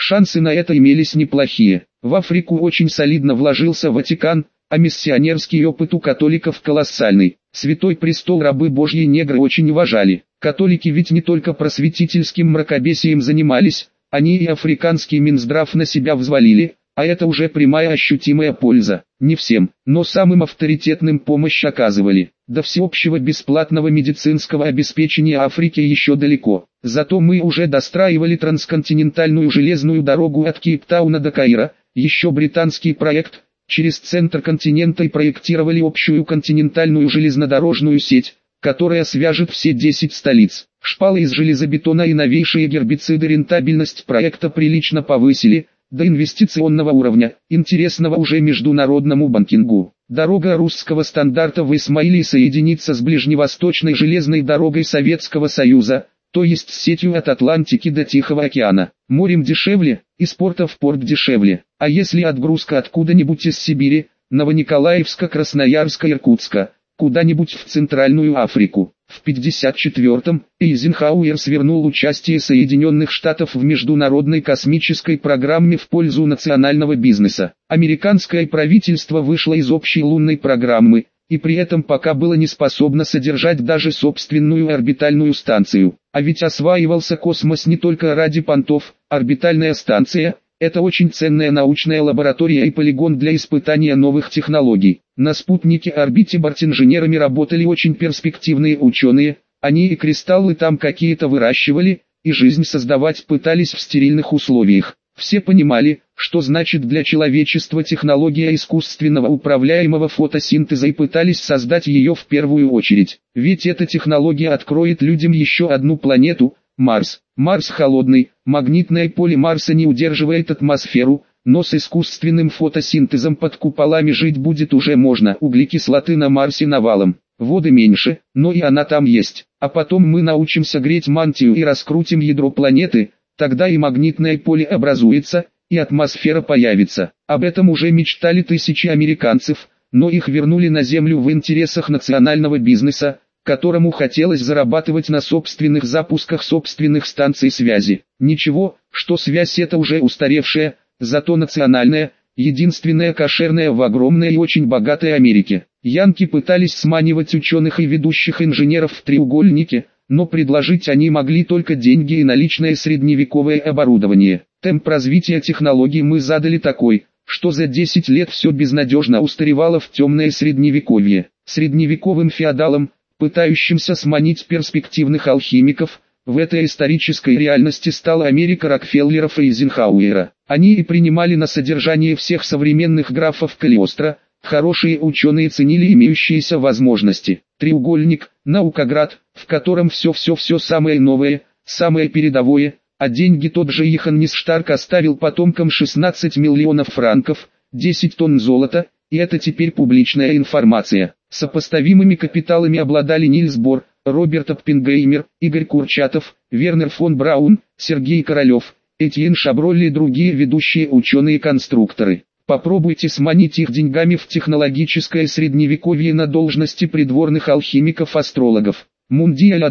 Шансы на это имелись неплохие. В Африку очень солидно вложился Ватикан, а миссионерский опыт у католиков колоссальный. Святой престол рабы Божьи негры очень уважали. Католики ведь не только просветительским мракобесием занимались, они и африканский Минздрав на себя взвалили, а это уже прямая ощутимая польза. Не всем, но самым авторитетным помощь оказывали. До всеобщего бесплатного медицинского обеспечения Африки еще далеко. Зато мы уже достраивали трансконтинентальную железную дорогу от Кейптауна до Каира, еще британский проект, через центр континента и проектировали общую континентальную железнодорожную сеть, которая свяжет все 10 столиц. Шпалы из железобетона и новейшие гербициды рентабельность проекта прилично повысили, до инвестиционного уровня, интересного уже международному банкингу. Дорога русского стандарта в Исмаилии соединится с ближневосточной железной дорогой Советского Союза, то есть с сетью от Атлантики до Тихого океана. Морем дешевле, из порта в порт дешевле. А если отгрузка откуда-нибудь из Сибири, Новониколаевска, Красноярска, Иркутска, куда-нибудь в Центральную Африку. В 1954-м Эйзенхауэр свернул участие Соединенных Штатов в международной космической программе в пользу национального бизнеса. Американское правительство вышло из общей лунной программы, и при этом пока было не способно содержать даже собственную орбитальную станцию. А ведь осваивался космос не только ради понтов. Орбитальная станция – это очень ценная научная лаборатория и полигон для испытания новых технологий. На спутнике орбите бортинженерами работали очень перспективные ученые, они и кристаллы там какие-то выращивали, и жизнь создавать пытались в стерильных условиях. Все понимали, что значит для человечества технология искусственного управляемого фотосинтеза и пытались создать ее в первую очередь. Ведь эта технология откроет людям еще одну планету – Марс. Марс холодный, магнитное поле Марса не удерживает атмосферу, но с искусственным фотосинтезом под куполами жить будет уже можно. Углекислоты на Марсе навалом. Воды меньше, но и она там есть. А потом мы научимся греть мантию и раскрутим ядро планеты, тогда и магнитное поле образуется, и атмосфера появится. Об этом уже мечтали тысячи американцев, но их вернули на Землю в интересах национального бизнеса, которому хотелось зарабатывать на собственных запусках собственных станций связи. Ничего, что связь это уже устаревшая, зато национальная, единственная кошерная в огромной и очень богатой Америке. Янки пытались сманивать ученых и ведущих инженеров в треугольнике, но предложить они могли только деньги и наличное средневековое оборудование. Темп развития технологий мы задали такой, что за 10 лет все безнадежно устаревало в темное средневековье. Средневековым феодалам, пытающимся сманить перспективных алхимиков, в этой исторической реальности стала Америка Рокфеллеров и Эйзенхауэра. Они и принимали на содержание всех современных графов Калиостро, хорошие ученые ценили имеющиеся возможности. Треугольник, наукоград, в котором все самое новое, самое передовое, а деньги тот же Иоганн Нисштарк оставил потомкам 16 миллионов франков, 10 тонн золота, и это теперь публичная информация. Сопоставимыми капиталами обладали Нильс Бор, Роберт Оппенгеймер, Игорь Курчатов, Вернер фон Браун, Сергей Королев, Этьен Шабролли и другие ведущие ученые-конструкторы. Попробуйте сманить их деньгами в технологическое средневековье на должности придворных алхимиков-астрологов. Мундиаль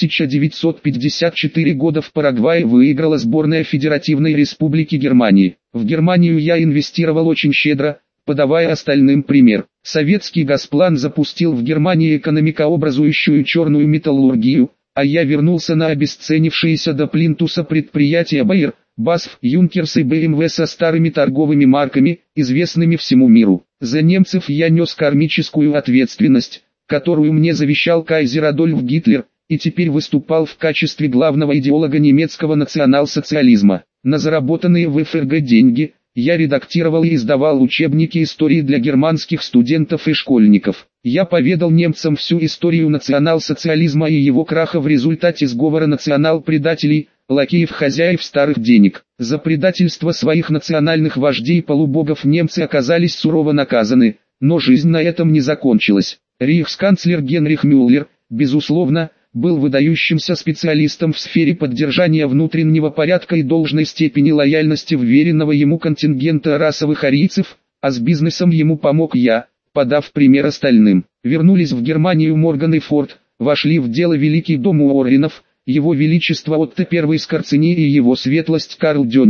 1954 года в Парагвае выиграла сборная Федеративной Республики Германии. В Германию я инвестировал очень щедро, подавая остальным пример. Советский Газплан запустил в Германии экономикообразующую черную металлургию, а я вернулся на обесценившиеся до плинтуса предприятия Bayer, BASF, Юнкерс и BMW со старыми торговыми марками, известными всему миру. За немцев я нес кармическую ответственность, которую мне завещал кайзер Адольф Гитлер, и теперь выступал в качестве главного идеолога немецкого национал-социализма. На заработанные в ФРГ деньги я редактировал и издавал учебники истории для германских студентов и школьников. Я поведал немцам всю историю национал-социализма и его краха в результате сговора национал-предателей, лакеев-хозяев старых денег. За предательство своих национальных вождей и полубогов немцы оказались сурово наказаны, но жизнь на этом не закончилась. Рейхсканцлер Генрих Мюллер, безусловно, был выдающимся специалистом в сфере поддержания внутреннего порядка и должной степени лояльности вверенного ему контингента расовых арийцев, а с бизнесом ему помог я, подав пример остальным. Вернулись в Германию Морган и Форд, вошли в дело Великий дом Уорренов, его величество Отто I Скорцени и его светлость Карл Дёниц.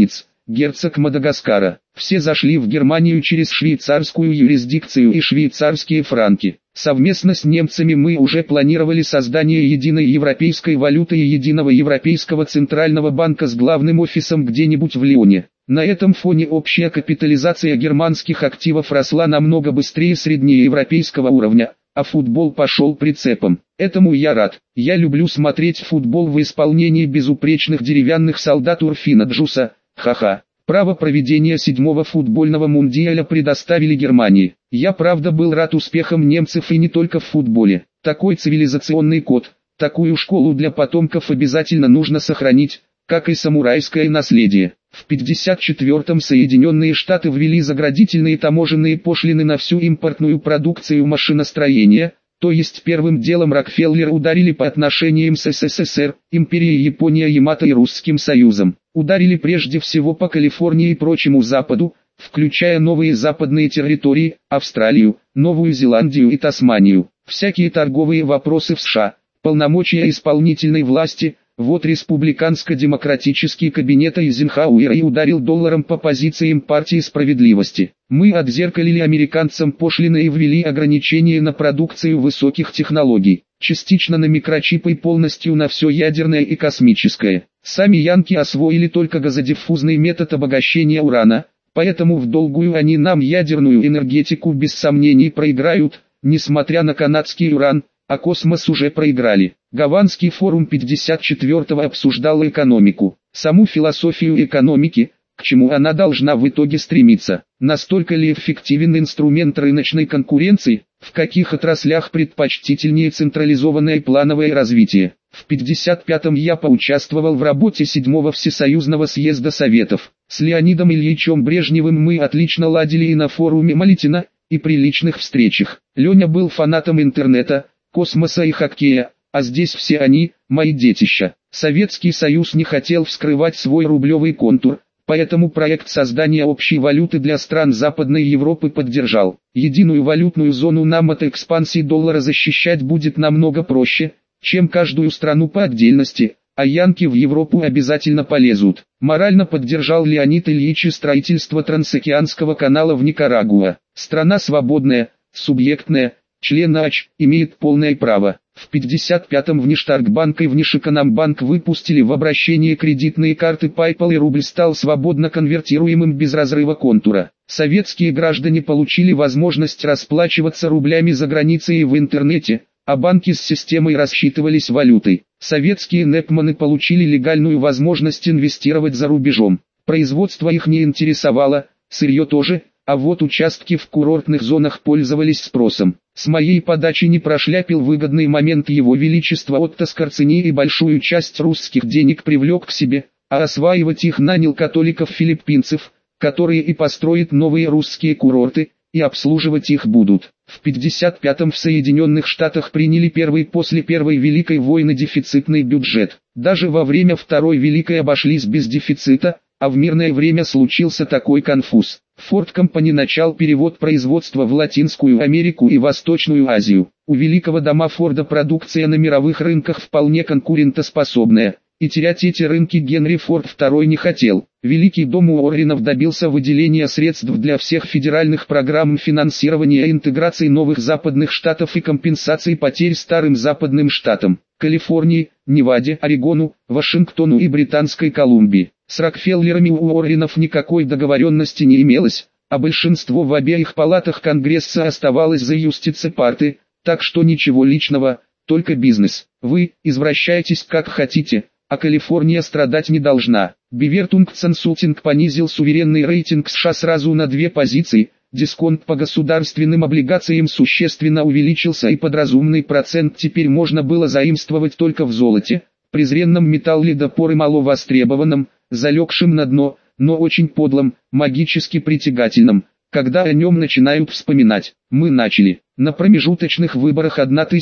герцог Мадагаскара. Все зашли в Германию через швейцарскую юрисдикцию и швейцарские франки. Совместно с немцами мы уже планировали создание единой европейской валюты и единого европейского центрального банка с главным офисом где-нибудь в Лионе. На этом фоне общая капитализация германских активов росла намного быстрее среднеевропейского уровня, а футбол пошел прицепом. Этому я рад. Я люблю смотреть футбол в исполнении безупречных деревянных солдат Урфина Джуса. Ха-ха. Право проведения 7-го футбольного мундиаля предоставили Германии. Я правда был рад успехам немцев и не только в футболе. Такой цивилизационный код, такую школу для потомков обязательно нужно сохранить, как и самурайское наследие. В 1954-м Соединенные Штаты ввели заградительные таможенные пошлины на всю импортную продукцию машиностроения, то есть первым делом Рокфеллеры ударили по отношениям с СССР, Империей Япония, Ямато и Русским Союзом. Ударили прежде всего по Калифорнии и прочему Западу, включая новые западные территории, Австралию, Новую Зеландию и Тасманию. Всякие торговые вопросы в США, полномочия исполнительной власти – вот республиканско-демократический кабинет Эйзенхауэра и ударил долларом по позициям партии справедливости. Мы отзеркалили американцам пошлины и ввели ограничения на продукцию высоких технологий, частично на микрочипы и полностью на все ядерное и космическое. Сами янки освоили только газодиффузный метод обогащения урана, поэтому в долгую они нам ядерную энергетику без сомнений проиграют, несмотря на канадский уран, а космос уже проиграли. Гаванский форум 54-го обсуждал экономику, саму философию экономики, к чему она должна в итоге стремиться. Настолько ли эффективен инструмент рыночной конкуренции, в каких отраслях предпочтительнее централизованное плановое развитие. В 55-м я поучаствовал в работе 7-го Всесоюзного съезда Советов. С Леонидом Ильичем Брежневым мы отлично ладили и на форуме Малетина, и при личных встречах. Леня был фанатом интернета, космоса и хоккея, а здесь все они, мои детища. Советский Союз не хотел вскрывать свой рублевый контур, поэтому проект создания общей валюты для стран Западной Европы поддержал. Единую валютную зону нам от экспансии доллара защищать будет намного проще, чем каждую страну по отдельности, а янки в Европу обязательно полезут. Морально поддержал Леонид Ильич и строительство трансокеанского канала в Никарагуа. Страна свободная, субъектная, член АЧ, имеет полное право. В 55-м Внештаркбанк и Внешэкономбанк выпустили в обращение кредитные карты PayPal, и рубль стал свободно конвертируемым без разрыва контура. Советские граждане получили возможность расплачиваться рублями за границей и в интернете, а банки с системой рассчитывались валютой. Советские нэпманы получили легальную возможность инвестировать за рубежом. Производство их не интересовало, сырье тоже, а вот участки в курортных зонах пользовались спросом. С моей подачи не прошляпил выгодный момент его величества Отто Скорцени и большую часть русских денег привлек к себе, а осваивать их нанял католиков-филиппинцев, которые и построят новые русские курорты, и обслуживать их будут. В 55-м в Соединенных Штатах приняли первый после Первой Великой войны дефицитный бюджет. Даже во время Второй Великой обошлись без дефицита, а в мирное время случился такой конфуз. Ford Company начал перевод производства в Латинскую Америку и Восточную Азию. У великого дома Форда продукция на мировых рынках вполне конкурентоспособная, и терять эти рынки Генри Форд II не хотел. Великий дом Уорренов добился выделения средств для всех федеральных программ финансирования и интеграции новых западных штатов и компенсации потерь старым западным штатам – Калифорнии, Неваде, Орегону, Вашингтону и Британской Колумбии. С Рокфеллерами у Уорренов никакой договоренности не имелось, а большинство в обеих палатах Конгресса оставалось за юстице парты, так что ничего личного, только бизнес. Вы извращайтесь как хотите, а Калифорния страдать не должна. Бивертунг Консалтинг понизил суверенный рейтинг США сразу на 2 позиции, дисконт по государственным облигациям существенно увеличился и под разумный процент теперь можно было заимствовать только в золоте, презренном металле до поры мало востребованном, залегшим на дно, но очень подлым, магически притягательным, когда о нем начинают вспоминать. Мы начали. На промежуточных выборах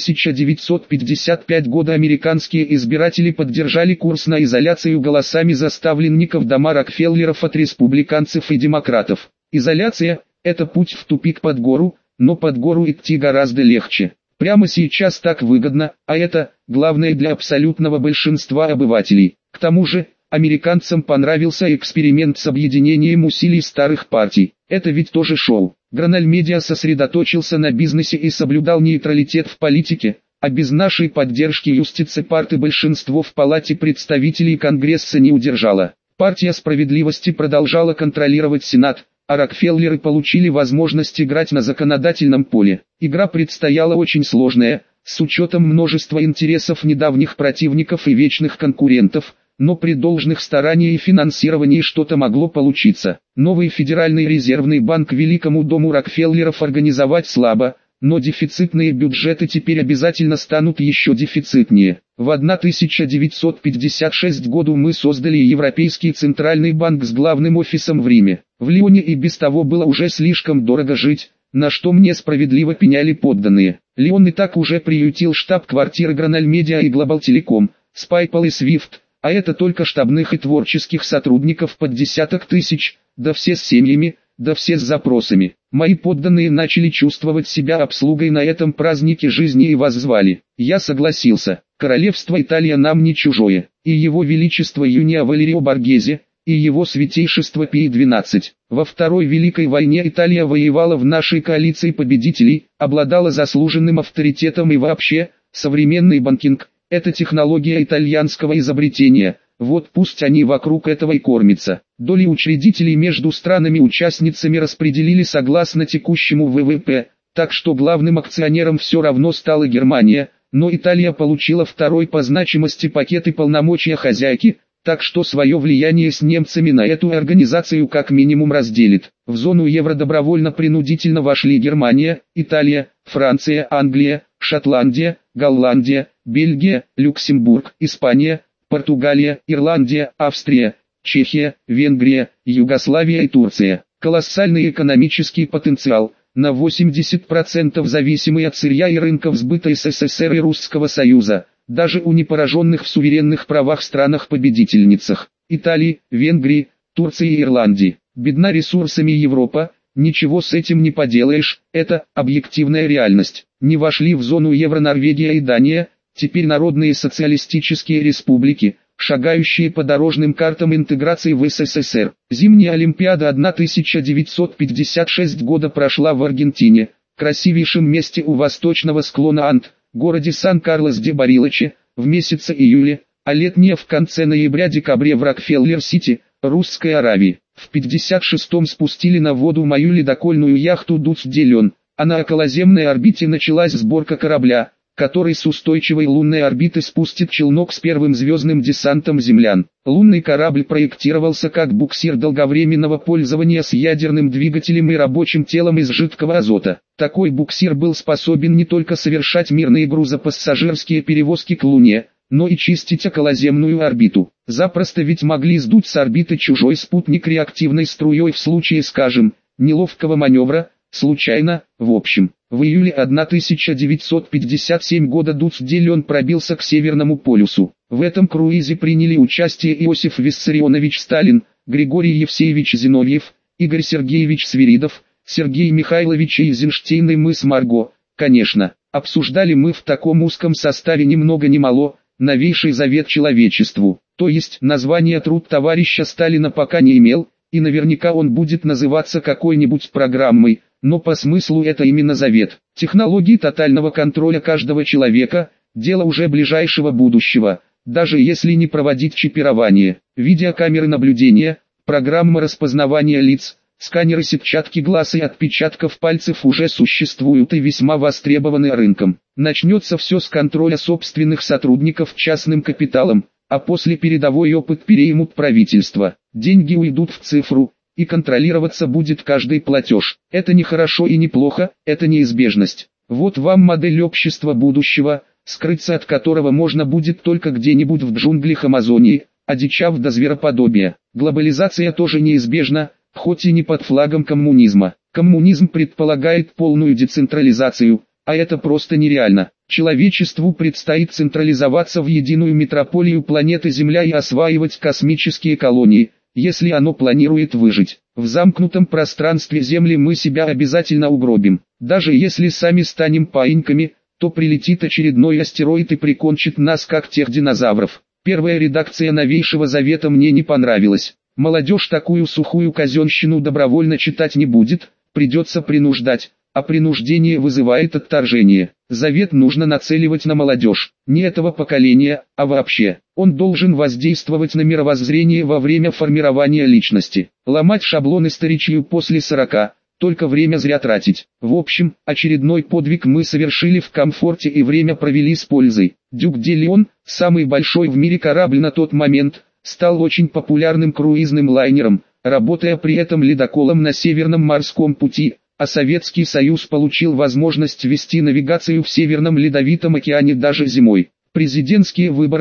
1955 года американские избиратели поддержали курс на изоляцию голосами заставленников дома Рокфеллеров от республиканцев и демократов. Изоляция – это путь в тупик под гору, но под гору идти гораздо легче. Прямо сейчас так выгодно, а это, главное для абсолютного большинства обывателей. К тому же, Американцам понравился эксперимент с объединением усилий старых партий. Это ведь тоже шоу. Граналь Медиа сосредоточился на бизнесе и соблюдал нейтралитет в политике, а без нашей поддержки юстиция парты большинство в Палате представителей Конгресса не удержала. Партия справедливости продолжала контролировать Сенат, а Рокфеллеры получили возможность играть на законодательном поле. Игра предстояла очень сложная, с учетом множества интересов недавних противников и вечных конкурентов, но при должных стараниях и финансировании что-то могло получиться. Новый Федеральный резервный банк Великому дому Рокфеллеров организовать слабо, но дефицитные бюджеты теперь обязательно станут еще дефицитнее. В 1956 году мы создали Европейский Центральный банк с главным офисом в Риме. В Лионе и без того было уже слишком дорого жить, на что мне справедливо пеняли подданные. Лион и так уже приютил штаб-квартиры Граналь Медиа и Глобал Телеком, Спайпал и Свифт, а это только штабных и творческих сотрудников под десяток тысяч, да все с семьями, да все с запросами. Мои подданные начали чувствовать себя обслугой на этом празднике жизни и воззвали. Я согласился. Королевство Италия нам не чужое, и его величество Юния Валерио Боргезе, и его святейшество Пий XII. Во Второй Великой войне Италия воевала в нашей коалиции победителей, обладала заслуженным авторитетом и вообще, современный банкинг – это технология итальянского изобретения. Вот пусть они вокруг этого и кормятся. Доли учредителей между странами-участницами распределили согласно текущему ВВП, так что главным акционером все равно стала Германия, но Италия получила второй по значимости пакет и полномочия хозяйки, так что свое влияние с немцами на эту организацию как минимум разделит. В зону евро добровольно-принудительно вошли Германия, Италия, Франция, Англия, Шотландия, Голландия, Бельгия, Люксембург, Испания, Португалия, Ирландия, Австрия, Чехия, Венгрия, Югославия и Турция. Колоссальный экономический потенциал, на 80% зависимый от сырья и рынков сбыта СССР и Русского Союза, даже у непораженных в суверенных правах странах-победительницах, Италии, Венгрии, Турции и Ирландии. Бедна ресурсами Европа, ничего с этим не поделаешь, это объективная реальность. Не вошли в зону евро Норвегия и Дания, теперь народные социалистические республики, шагающие по дорожным картам интеграции в СССР. Зимняя Олимпиада 1956 года прошла в Аргентине, красивейшем месте у восточного склона Анд, городе Сан-Карлос-де-Барилоче, в месяце июля, а летняя в конце ноября-декабре в Рокфеллер-Сити, Русской Аравии. В 56-м спустили на воду мою ледокольную яхту «Дуц-де-Лен», а на околоземной орбите началась сборка корабля, который с устойчивой лунной орбиты спустит челнок с первым звездным десантом землян. Лунный корабль проектировался как буксир долговременного пользования с ядерным двигателем и рабочим телом из жидкого азота. Такой буксир был способен не только совершать мирные грузопассажирские перевозки к Луне, но и чистить околоземную орбиту. Запросто ведь могли сдуть с орбиты чужой спутник реактивной струей в случае, скажем, неловкого маневра, случайно, в общем. В июле 1957 года Дуц-де-Лен пробился к Северному полюсу. В этом круизе приняли участие Иосиф Виссарионович Сталин, Григорий Евсеевич Зиновьев, Игорь Сергеевич Свиридов, Сергей Михайлович Эйзенштейн и мы с Марго. Конечно, обсуждали мы в таком узком составе ни много ни мало, новейший завет человечеству, то есть название труд товарища Сталина пока не имел, и наверняка он будет называться какой-нибудь программой, но по смыслу это именно завет. Технологии тотального контроля каждого человека – дело уже ближайшего будущего, даже если не проводить чипирование. Видеокамеры наблюдения, программа распознавания лиц, сканеры сетчатки глаз и отпечатков пальцев уже существуют и весьма востребованы рынком. Начнется все с контроля собственных сотрудников частным капиталом, а после передовой опыт переймут правительство. Деньги уйдут в цифру, и контролироваться будет каждый платеж. Это не хорошо и не плохо, это неизбежность. Вот вам модель общества будущего, скрыться от которого можно будет только где-нибудь в джунглях Амазонии, одичав до звероподобия. Глобализация тоже неизбежна, хоть и не под флагом коммунизма. Коммунизм предполагает полную децентрализацию, а это просто нереально. Человечеству предстоит централизоваться в единую метрополию планеты Земля и осваивать космические колонии, если оно планирует выжить. В замкнутом пространстве Земли мы себя обязательно угробим. Даже если сами станем паиньками, то прилетит очередной астероид и прикончит нас как тех динозавров. Первая редакция Новейшего Завета мне не понравилась. Молодежь такую сухую казенщину добровольно читать не будет, придется принуждать, а принуждение вызывает отторжение. Завет нужно нацеливать на молодежь, не этого поколения, а вообще. Он должен воздействовать на мировоззрение во время формирования личности. Ломать шаблоны старичью после 40, только время зря тратить. В общем, очередной подвиг мы совершили в комфорте и время провели с пользой. Дюк де Леон, самый большой в мире корабль на тот момент, стал очень популярным круизным лайнером, работая при этом ледоколом на Северном морском пути, а Советский Союз получил возможность вести навигацию в Северном Ледовитом океане даже зимой. Президентские выборы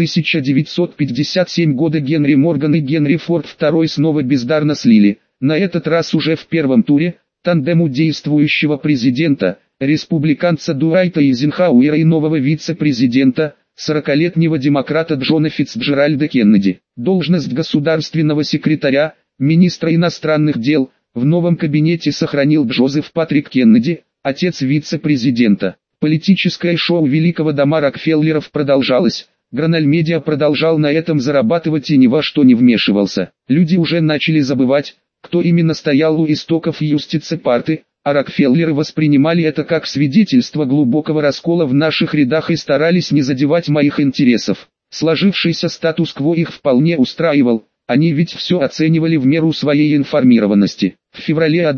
1957 года Генри Морган и Генри Форд II снова бездарно слили, на этот раз уже в первом туре, тандему действующего президента, республиканца Дуайта Эйзенхауэра и нового вице-президента, 40-летнего демократа Джона Фицджеральда Кеннеди. Должность государственного секретаря, министра иностранных дел, в новом кабинете сохранил Джозеф Патрик Кеннеди, отец вице-президента. Политическое шоу великого дома Рокфеллеров продолжалось. Граналь-медиа продолжал на этом зарабатывать и ни во что не вмешивался. Люди уже начали забывать, кто именно стоял у истоков юстице-парты, а Рокфеллеры воспринимали это как свидетельство глубокого раскола в наших рядах и старались не задевать моих интересов. Сложившийся статус-кво их вполне устраивал, они ведь все оценивали в меру своей информированности. В феврале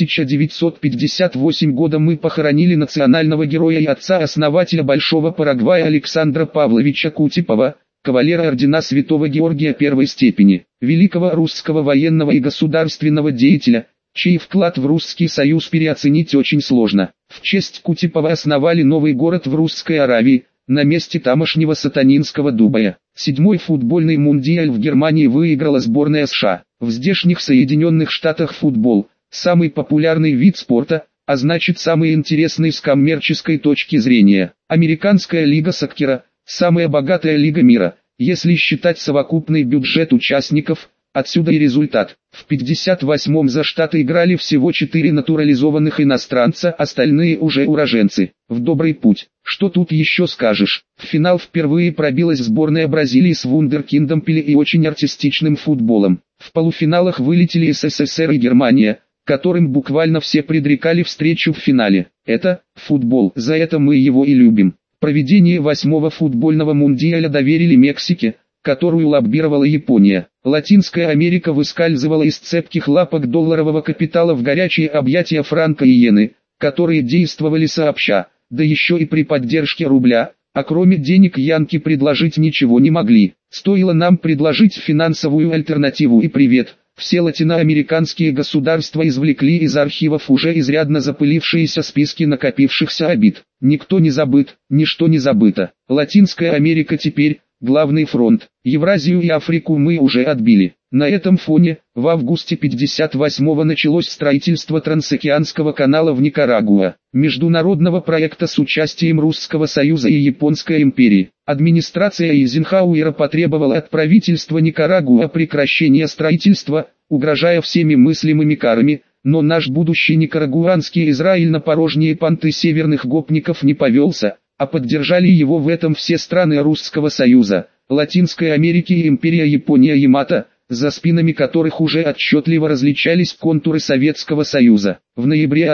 1958 года мы похоронили национального героя и отца-основателя Большого Парагвая Александра Павловича Кутепова, кавалера ордена Святого Георгия первой степени, великого русского военного и государственного деятеля, чей вклад в Русский Союз переоценить очень сложно. В честь Кутепова основали новый город в Русской Аравии, на месте тамошнего сатанинского Дубая. 7-й футбольный мундиаль в Германии выиграла сборная США. В здешних Соединенных Штатах футбол – самый популярный вид спорта, а значит самый интересный с коммерческой точки зрения. Американская лига соккера – самая богатая лига мира, если считать совокупный бюджет участников. Отсюда и результат. В 58-м за Штаты играли всего 4 натурализованных иностранца, остальные уже уроженцы. В добрый путь. Что тут еще скажешь? В финал впервые пробилась сборная Бразилии с вундеркиндом Пеле и очень артистичным футболом. В полуфиналах вылетели СССР и Германия, которым буквально все предрекали встречу в финале. Это футбол, за это мы его и любим. Проведение 8-го футбольного мундиаля доверили Мексике, которую лоббировала Япония. Латинская Америка выскальзывала из цепких лапок долларового капитала в горячие объятия франка и иены, которые действовали сообща, да еще и при поддержке рубля, а кроме денег янки предложить ничего не могли. Стоило нам предложить финансовую альтернативу и привет, все латиноамериканские государства извлекли из архивов уже изрядно запылившиеся списки накопившихся обид. Никто не забыт, ничто не забыто. Латинская Америка теперь главный фронт. Евразию и Африку мы уже отбили. На этом фоне, в августе 58-го началось строительство Трансокеанского канала в Никарагуа, международного проекта с участием Русского Союза и Японской империи. Администрация Эйзенхауэра потребовала от правительства Никарагуа прекращения строительства, угрожая всеми мыслимыми карами, но наш будущий никарагуанский Израиль на порожние понты северных гопников не повелся, а поддержали его в этом все страны Русского Союза, Латинской Америки и империя Япония-Ямато, за спинами которых уже отчетливо различались контуры Советского Союза. В ноябре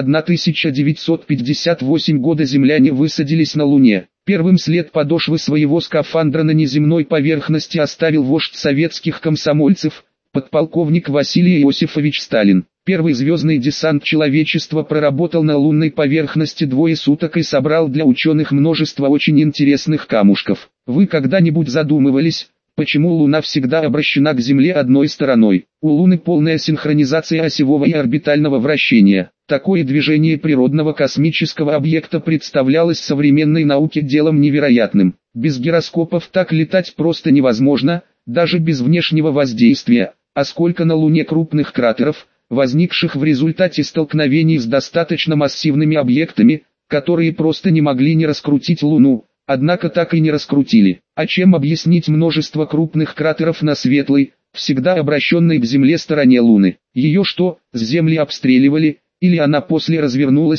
1958 года земляне высадились на Луне. Первым след подошвы своего скафандра на неземной поверхности оставил вождь советских комсомольцев, подполковник Василий Иосифович Сталин. Первый звездный десант человечества проработал на лунной поверхности 2 суток и собрал для ученых множество очень интересных камушков. Вы когда-нибудь задумывались, почему Луна всегда обращена к Земле одной стороной? У Луны полная синхронизация осевого и орбитального вращения. Такое движение природного космического объекта представлялось современной науке делом невероятным. Без гироскопов так летать просто невозможно, даже без внешнего воздействия. А сколько на Луне крупных кратеров, возникших в результате столкновений с достаточно массивными объектами, которые просто не могли не раскрутить Луну, однако так и не раскрутили. А чем объяснить множество крупных кратеров на светлой, всегда обращенной к Земле стороне Луны? Ее что, с Земли обстреливали, или она после развернулась,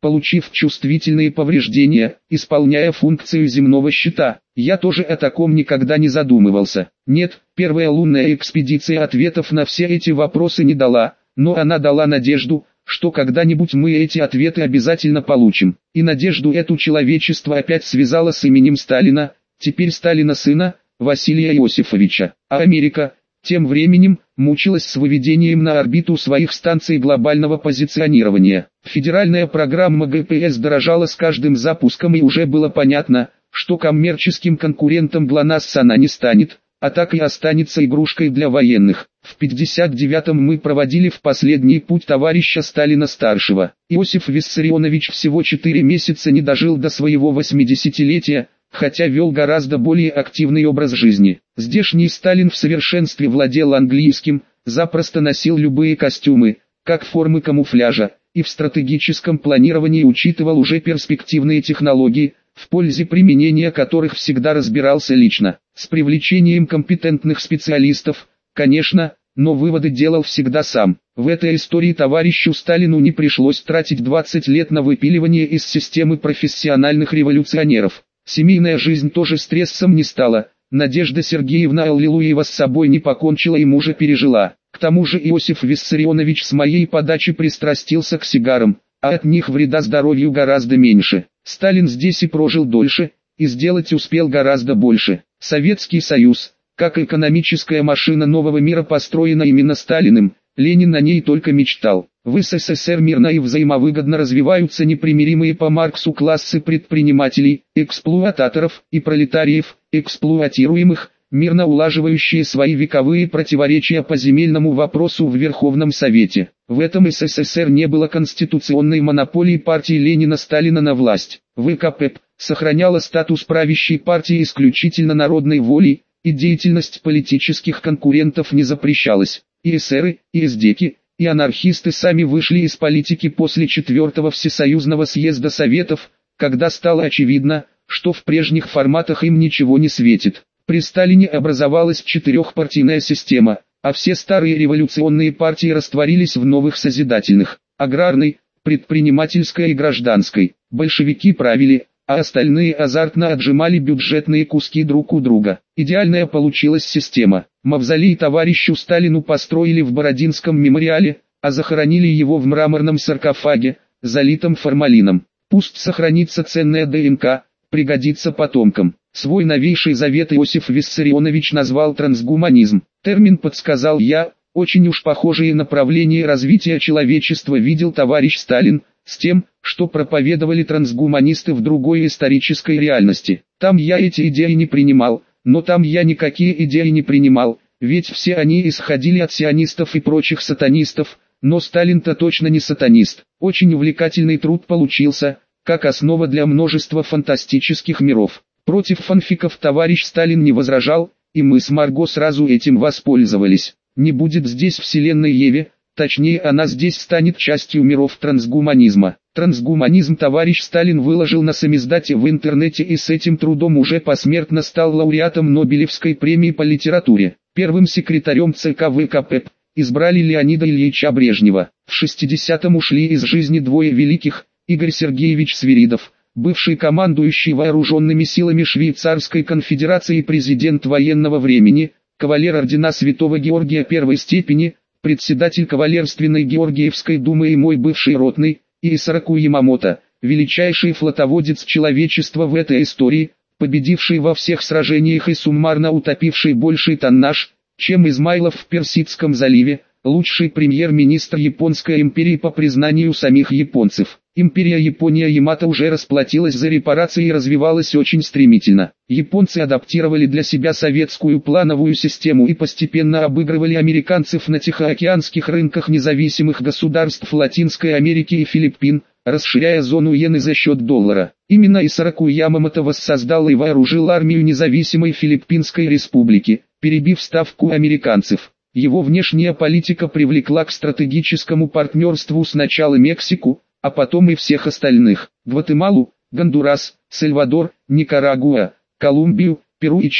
получив чувствительные повреждения, исполняя функцию земного щита. Я тоже о таком никогда не задумывался. Нет, первая лунная экспедиция ответов на все эти вопросы не дала, но она дала надежду, что когда-нибудь мы эти ответы обязательно получим. И надежду эту человечество опять связало с именем Сталина, теперь Сталина сына, Василия Иосифовича. А Америка, тем временем, мучилась с выведением на орбиту своих станций глобального позиционирования. Федеральная программа ГПС дорожала с каждым запуском, и уже было понятно, что коммерческим конкурентом ГЛОНАСС она не станет, а так и останется игрушкой для военных. В 59-м мы проводили в последний путь товарища Сталина-старшего. Иосиф Виссарионович всего 4 месяца не дожил до своего 80-летия, хотя вел гораздо более активный образ жизни. Здешний Сталин в совершенстве владел английским, запросто носил любые костюмы, как формы камуфляжа, и в стратегическом планировании учитывал уже перспективные технологии, в пользе применения которых всегда разбирался лично. С привлечением компетентных специалистов, конечно, но выводы делал всегда сам. В этой истории товарищу Сталину не пришлось тратить 20 лет на выпиливание из системы профессиональных революционеров. Семейная жизнь тоже стрессом не стала. Надежда Сергеевна Аллилуева с собой не покончила и мужа пережила. К тому же Иосиф Виссарионович с моей подачи пристрастился к сигарам, а от них вреда здоровью гораздо меньше. Сталин здесь и прожил дольше, и сделать успел гораздо больше. Советский Союз, как экономическая машина нового мира, построена именно Сталиным. Ленин на ней только мечтал. В СССР мирно и взаимовыгодно развиваются непримиримые по Марксу классы предпринимателей, эксплуататоров и пролетариев, эксплуатируемых, мирно улаживающие свои вековые противоречия по земельному вопросу в Верховном Совете. В этом СССР не было конституционной монополии партии Ленина-Сталина на власть. ВКП сохраняла статус правящей партии исключительно народной волей, и деятельность политических конкурентов не запрещалась. И эсеры, и эсдеки, и анархисты сами вышли из политики после 4-го Всесоюзного съезда Советов, когда стало очевидно, что в прежних форматах им ничего не светит. При Сталине образовалась четырехпартийная система, а все старые революционные партии растворились в новых созидательных: аграрной, предпринимательской и гражданской. Большевики правили, а остальные азартно отжимали бюджетные куски друг у друга. Идеальная получилась система. Мавзолей товарищу Сталину построили в Бородинском мемориале, а захоронили его в мраморном саркофаге, залитом формалином. Пусть сохранится ценная ДНК, пригодится потомкам. Свой новейший завет Иосиф Виссарионович назвал трансгуманизм. Термин подсказал я, очень уж похожие направления развития человечества видел товарищ Сталин, с тем, что проповедовали трансгуманисты в другой исторической реальности. Там я эти идеи не принимал, но там я никакие идеи не принимал, ведь все они исходили от сионистов и прочих сатанистов, но Сталин-то точно не сатанист. Очень увлекательный труд получился, как основа для множества фантастических миров. Против фанфиков товарищ Сталин не возражал, и мы с Марго сразу этим воспользовались. Не будет здесь вселенной Еве, точнее она здесь станет частью миров трансгуманизма. Трансгуманизм товарищ Сталин выложил на самиздате в интернете и с этим трудом уже посмертно стал лауреатом Нобелевской премии по литературе. Первым секретарем ЦК ВКП избрали Леонида Ильича Брежнева. В 60-м ушли из жизни двое великих: Игорь Сергеевич Свиридов, бывший командующий вооруженными силами Швейцарской конфедерации и президент военного времени, кавалер ордена Святого Георгия первой степени, председатель кавалерственной Георгиевской думы и мой бывший ротный, и Исараку Ямамото, величайший флотоводец человечества в этой истории, победивший во всех сражениях и суммарно утопивший больший тоннаж, чем Измайлов в Персидском заливе, лучший премьер-министр Японской империи по признанию самих японцев. Империя Япония Ямато уже расплатилась за репарации и развивалась очень стремительно. Японцы адаптировали для себя советскую плановую систему и постепенно обыгрывали американцев на тихоокеанских рынках независимых государств Латинской Америки и Филиппин, расширяя зону иены за счет доллара. Именно Исараку Ямамото воссоздал и вооружил армию независимой Филиппинской республики, перебив ставку американцев. Его внешняя политика привлекла к стратегическому партнерству сначала Мексику, а потом и всех остальных: Гватемалу, Гондурас, Сальвадор, Никарагуа, Колумбию, Перу и Чили.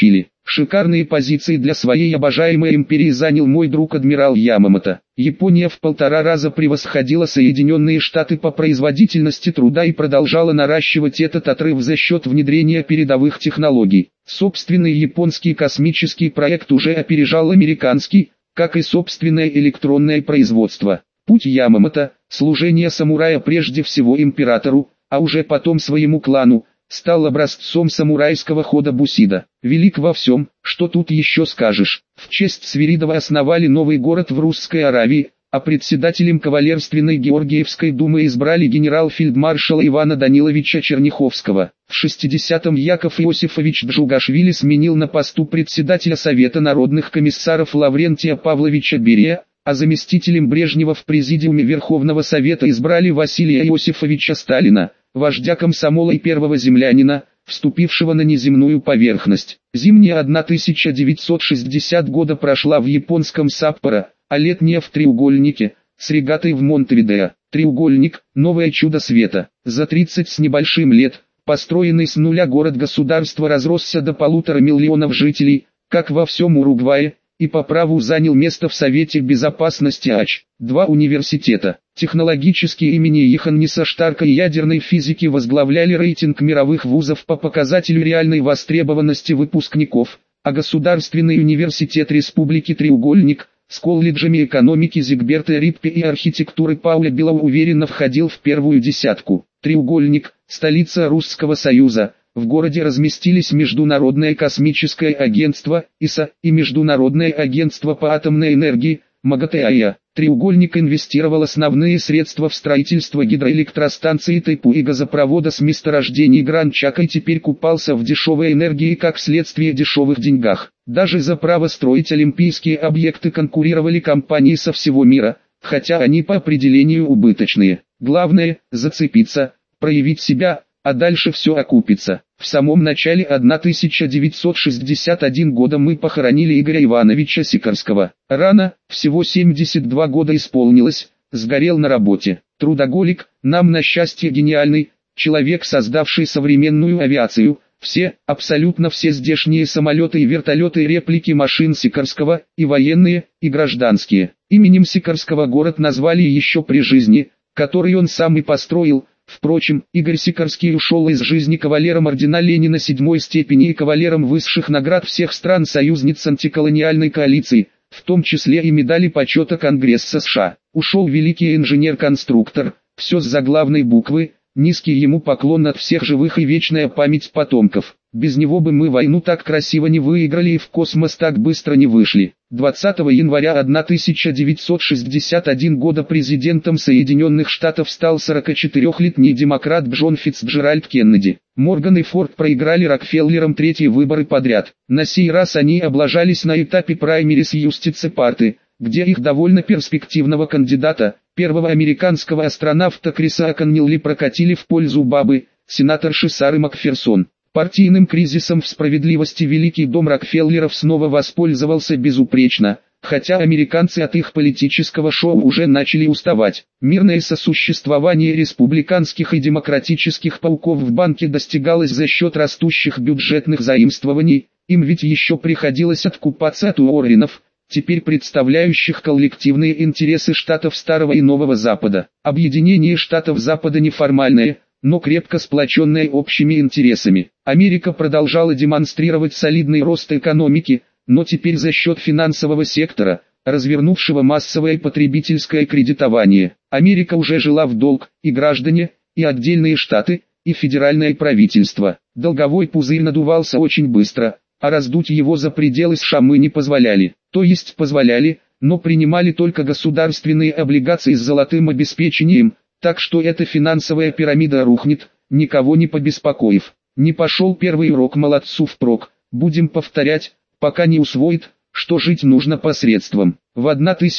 Шикарные позиции для своей обожаемой империи занял мой друг адмирал Ямамото. Япония в 1,5 раза превосходила Соединенные Штаты по производительности труда и продолжала наращивать этот отрыв за счет внедрения передовых технологий. Собственный японский космический проект уже опережал американский, как и собственное электронное производство. Путь Ямамото, служение самурая прежде всего императору, а уже потом своему клану, стал образцом самурайского хода Бусидо. Велик во всем, что тут еще скажешь. В честь Свиридова основали новый город в Русской Аравии, а председателем кавалерственной Георгиевской думы избрали генерал-фельдмаршала Ивана Даниловича Черняховского. В 60-м Яков Иосифович Джугашвили сменил на посту председателя Совета народных комиссаров Лаврентия Павловича Берия, а заместителем Брежнева в Президиуме Верховного Совета избрали Василия Иосифовича Сталина, вождя комсомола и первого землянина, вступившего на неземную поверхность. Зимняя 1960 года прошла в японском Саппоро, а летняя в Треугольнике, с регатой в Монтевидео. Треугольник – новое чудо света. За 30 с небольшим лет, построенный с нуля город-государство разросся до 1,5 миллиона жителей, как во всем Уругвае, и по праву занял место в Совете Безопасности АЧ. 2 университета, технологические имени Йоханнеса Штарка и ядерной физики возглавляли рейтинг мировых вузов по показателю реальной востребованности выпускников, а Государственный университет Республики Треугольник, с колледжами экономики Зигберта Риппе и архитектуры Пауля Белова уверенно входил в первую десятку. Треугольник, столица Русского Союза. В городе разместились Международное космическое агентство ИСА и Международное агентство по атомной энергии МАГАТЭ. Треугольник инвестировал основные средства в строительство гидроэлектростанции Тайпу и газопровода с месторождений Гранд-Чака и теперь купался в дешевой энергии и как следствие дешевых деньгах. Даже за право строить олимпийские объекты конкурировали компании со всего мира, хотя они по определению убыточные. Главное – зацепиться, проявить себя, а дальше все окупится. В самом начале 1961 года мы похоронили Игоря Ивановича Сикорского. Рано, всего 72 года исполнилось, сгорел на работе. Трудоголик, нам на счастье гениальный, человек, создавший современную авиацию. Все, абсолютно все здешние самолеты и вертолеты и реплики машин Сикорского, и военные, и гражданские. Именем Сикорского город назвали еще при жизни, который он сам и построил. Впрочем, Игорь Сикорский ушел из жизни кавалером ордена Ленина 7-й степени и кавалером высших наград всех стран-союзниц антиколониальной коалиции, в том числе и медали почета Конгресса США. Ушел великий инженер-конструктор, все с заглавной буквы, низкий ему поклон от всех живых и вечная память потомков. Без него бы мы войну так красиво не выиграли и в космос так быстро не вышли. 20 января 1961 года президентом Соединенных Штатов стал 44-летний демократ Джон Фицджеральд Кеннеди. Морган и Форд проиграли Рокфеллерам третьи выборы подряд. На сей раз они облажались на этапе праймерис Юстице Парты, где их довольно перспективного кандидата, первого американского астронавта Криса Аконнилли прокатили в пользу бабы, сенаторши Сары Макферсон. Партийным кризисом в справедливости Великий дом Рокфеллеров снова воспользовался безупречно, хотя американцы от их политического шоу уже начали уставать. Мирное сосуществование республиканских и демократических пауков в банке достигалось за счет растущих бюджетных заимствований, им ведь еще приходилось откупаться от Уорренов, теперь представляющих коллективные интересы штатов Старого и Нового Запада. Объединение штатов Запада неформальное, но крепко сплоченная общими интересами. Америка продолжала демонстрировать солидный рост экономики, но теперь за счет финансового сектора, развернувшего массовое потребительское кредитование. Америка уже жила в долг, и граждане, и отдельные штаты, и федеральное правительство. Долговой пузырь надувался очень быстро, а раздуть его за пределы США мы не позволяли. То есть позволяли, но принимали только государственные облигации с золотым обеспечением, так что эта финансовая пирамида рухнет, никого не побеспокоив. Не пошел первый урок молодцу впрок, будем повторять, пока не усвоит, что жить нужно посредством. В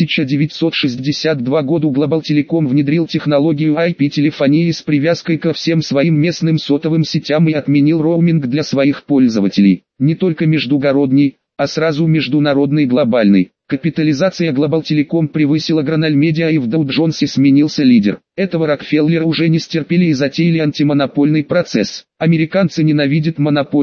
1962 году Global Telecom внедрил технологию IP-телефонии с привязкой ко всем своим местным сотовым сетям и отменил роуминг для своих пользователей. Не только междугородний, а сразу международный глобальный. Капитализация Global Telecom превысила Граналь Медиа и в Dow Jones сменился лидер. Этого Рокфеллера уже не стерпели и затеяли антимонопольный процесс. Американцы ненавидят монополии,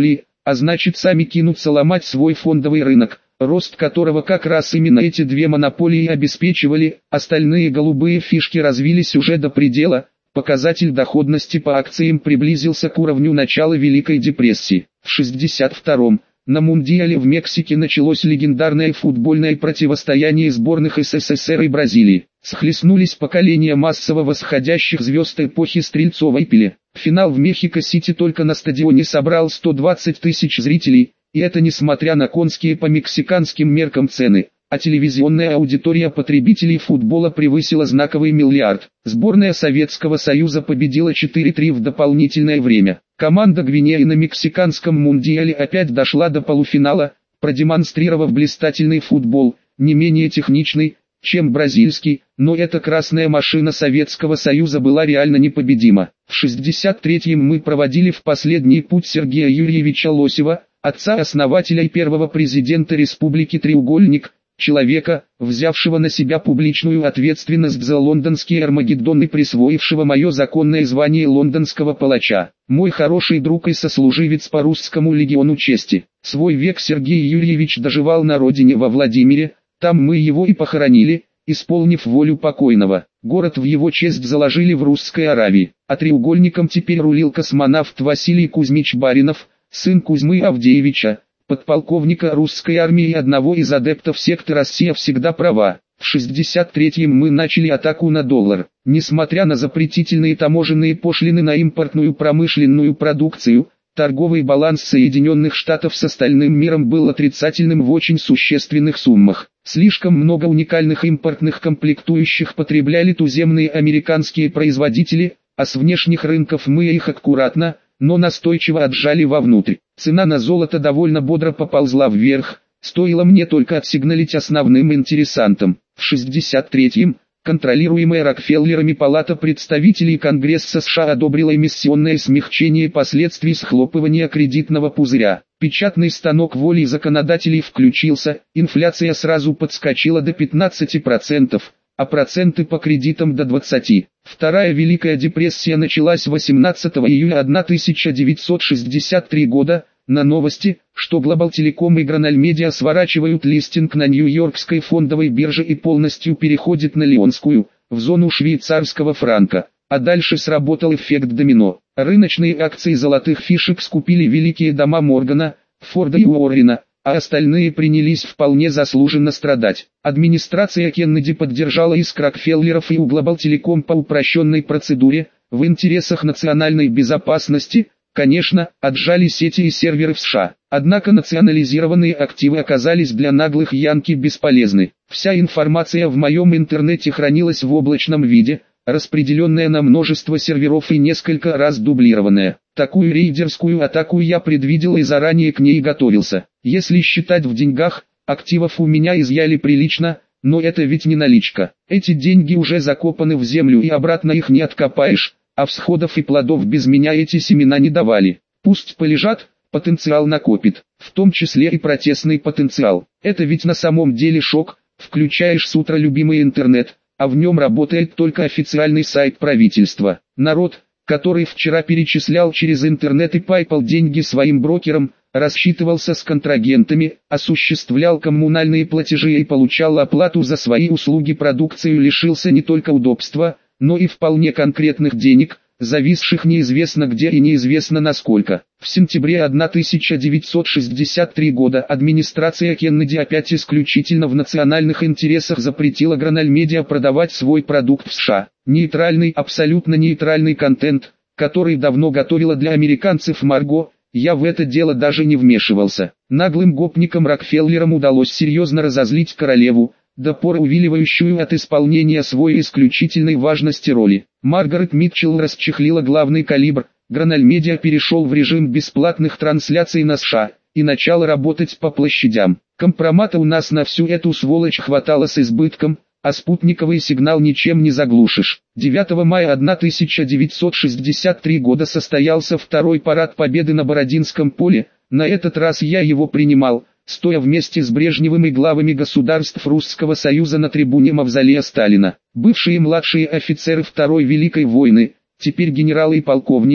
а значит сами кинутся ломать свой фондовый рынок, рост которого как раз именно эти две монополии обеспечивали, остальные голубые фишки развились уже до предела, показатель доходности по акциям приблизился к уровню начала Великой депрессии. В 1962-м, на Мундиале в Мексике началось легендарное футбольное противостояние сборных СССР и Бразилии. Схлестнулись поколения массово восходящих звезд эпохи Стрельцова и Пеле. Финал в Мехико-Сити только на стадионе собрал 120 тысяч зрителей, и это несмотря на конские по мексиканским меркам цены, а телевизионная аудитория потребителей футбола превысила знаковый миллиард. Сборная Советского Союза победила 4-3 в дополнительное время. Команда Гвинеи на мексиканском мундиале опять дошла до полуфинала, продемонстрировав блистательный футбол, не менее техничный, чем бразильский, но эта красная машина Советского Союза была реально непобедима. В 1963-м мы проводили в последний путь Сергея Юрьевича Лосева, отца-основателя и первого президента Республики Треугольник, человека, взявшего на себя публичную ответственность за лондонский Армагеддон и присвоившего мое законное звание лондонского палача. Мой хороший друг и сослуживец по русскому легиону чести. Свой век Сергей Юрьевич доживал на родине во Владимире, там мы его и похоронили, исполнив волю покойного. Город в его честь заложили в Русской Аравии, а треугольником теперь рулил космонавт Василий Кузьмич Баринов, сын Кузьмы Авдеевича, подполковника русской армии и одного из адептов секты «Россия всегда права». В 1963-м мы начали атаку на доллар. Несмотря на запретительные таможенные пошлины на импортную промышленную продукцию, торговый баланс Соединенных Штатов с остальным миром был отрицательным в очень существенных суммах. Слишком много уникальных импортных комплектующих потребляли туземные американские производители, а с внешних рынков мы их аккуратно, но настойчиво отжали вовнутрь. Цена на золото довольно бодро поползла вверх, стоило мне только отсигналить основным интересантам. В 1963-м, контролируемая Рокфеллерами Палата представителей Конгресса США одобрила эмиссионное смягчение последствий схлопывания кредитного пузыря. Печатный станок волей законодателей включился, инфляция сразу подскочила до 15%. А проценты по кредитам до 20%. Вторая Великая депрессия началась 18 июля 1963 года, на новости, что Global Telecom и Granal Media сворачивают листинг на Нью-Йоркской фондовой бирже и полностью переходят на Лионскую, в зону швейцарского франка. А дальше сработал эффект домино. Рыночные акции золотых фишек скупили великие дома Моргана, Форда и Уоррена, а остальные принялись вполне заслуженно страдать. Администрация Кеннеди поддержала иск Рокфеллеров и у Global Telecom по упрощенной процедуре, в интересах национальной безопасности, конечно, отжали сети и серверы в США. Однако национализированные активы оказались для наглых янки бесполезны. Вся информация в моем интернете хранилась в облачном виде, распределенная на множество серверов и несколько раз дублированная. Такую рейдерскую атаку я предвидел и заранее к ней готовился. Если считать в деньгах, активов у меня изъяли прилично, но это ведь не наличка. Эти деньги уже закопаны в землю и обратно их не откопаешь, а всходов и плодов без меня эти семена не давали. Пусть полежат, потенциал накопит, в том числе и протестный потенциал. Это ведь на самом деле шок, включаешь с утра любимый интернет, а в нем работает только официальный сайт правительства. Народ, который вчера перечислял через интернет и PayPal деньги своим брокерам, рассчитывался с контрагентами, осуществлял коммунальные платежи и получал оплату за свои услуги, продукцию, лишился не только удобства, но и вполне конкретных денег, зависших неизвестно где и неизвестно насколько. В сентябре 1963 года администрация Кеннеди опять исключительно в национальных интересах запретила Granal Media продавать свой продукт в США. Нейтральный, абсолютно нейтральный контент, который давно готовила для американцев Марго, я в это дело даже не вмешивался. Наглым гопникам Рокфеллерам удалось серьезно разозлить королеву, до поры увиливающую от исполнения своей исключительной важности роли. Маргарет Митчелл расчехлила главный калибр, Granal Media перешел в режим бесплатных трансляций на США, и начал работать по площадям. Компромата у нас на всю эту сволочь хватало с избытком, а спутниковый сигнал ничем не заглушишь. 9 мая 1963 года состоялся второй парад Победы на Бородинском поле, на этот раз я его принимал, стоя вместе с Брежневым и главами государств Русского Союза на трибуне мавзолея Сталина. Бывшие младшие офицеры Второй Великой войны, теперь генералы и полковники,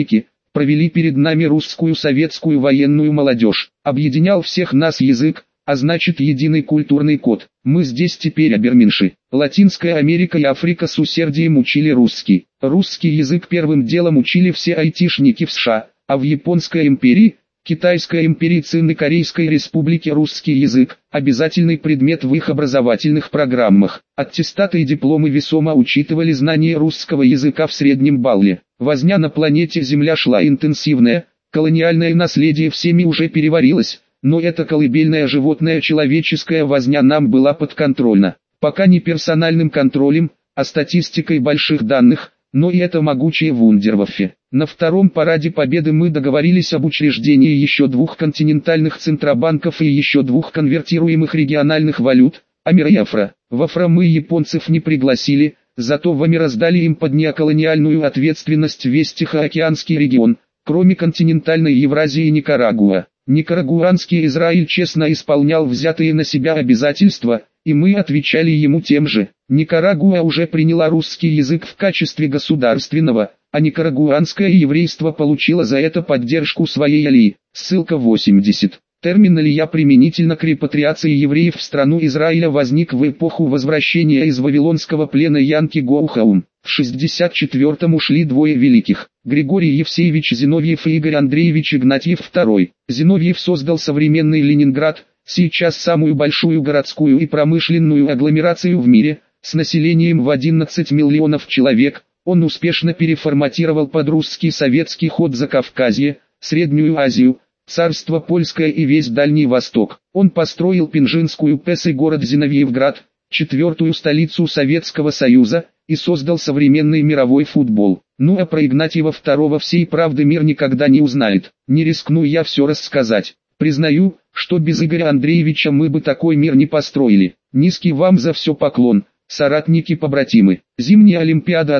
провели перед нами русскую советскую военную молодежь. Объединял всех нас язык, а значит единый культурный код. Мы здесь теперь оберменши. Латинская Америка и Африка с усердием учили русский. Русский язык первым делом учили все айтишники в США, а в Японской империи, Китайской империи Цин и Корейской республике русский язык – обязательный предмет в их образовательных программах. Аттестаты и дипломы весомо учитывали знание русского языка в среднем балле. Возня на планете Земля шла интенсивная, колониальное наследие всеми уже переварилось, но эта колыбельная животная человеческая возня нам была подконтрольна. Пока не персональным контролем, а статистикой больших данных, но и это могучее вундерваффе. На втором параде Победы мы договорились об учреждении еще 2 континентальных центробанков и еще 2 конвертируемых региональных валют, Амир и Афра. В Афра мы японцев не пригласили, зато в Амир раздали им под неоколониальную ответственность весь Тихоокеанский регион, кроме континентальной Евразии и Никарагуа. Никарагуанский Израиль честно исполнял взятые на себя обязательства, и мы отвечали ему тем же. Никарагуа уже приняла русский язык в качестве государственного, а никарагуанское еврейство получило за это поддержку своей алии. Ссылка 80. Термин алия применительно к репатриации евреев в страну Израиля возник в эпоху возвращения из вавилонского плена Янки Гоухаум. В 64-м ушли 2 великих: Григорий Евсеевич Зиновьев и Игорь Андреевич Игнатьев II. Зиновьев создал современный Ленинград, сейчас самую большую городскую и промышленную агломерацию в мире, с населением в 11 миллионов человек. Он успешно переформатировал под русский советский ход Закавказье, Среднюю Азию, Царство Польское и весь Дальний Восток. Он построил Пенжинскую ПЭС и город Зиновьевград, 4-ю столицу Советского Союза, и создал современный мировой футбол. Ну а про Игнатьева II всей правды мир никогда не узнает. Не рискну я все рассказать. Признаю, что без Игоря Андреевича мы бы такой мир не построили. Низкий вам за все поклон, соратники-побратимы. Зимняя Олимпиада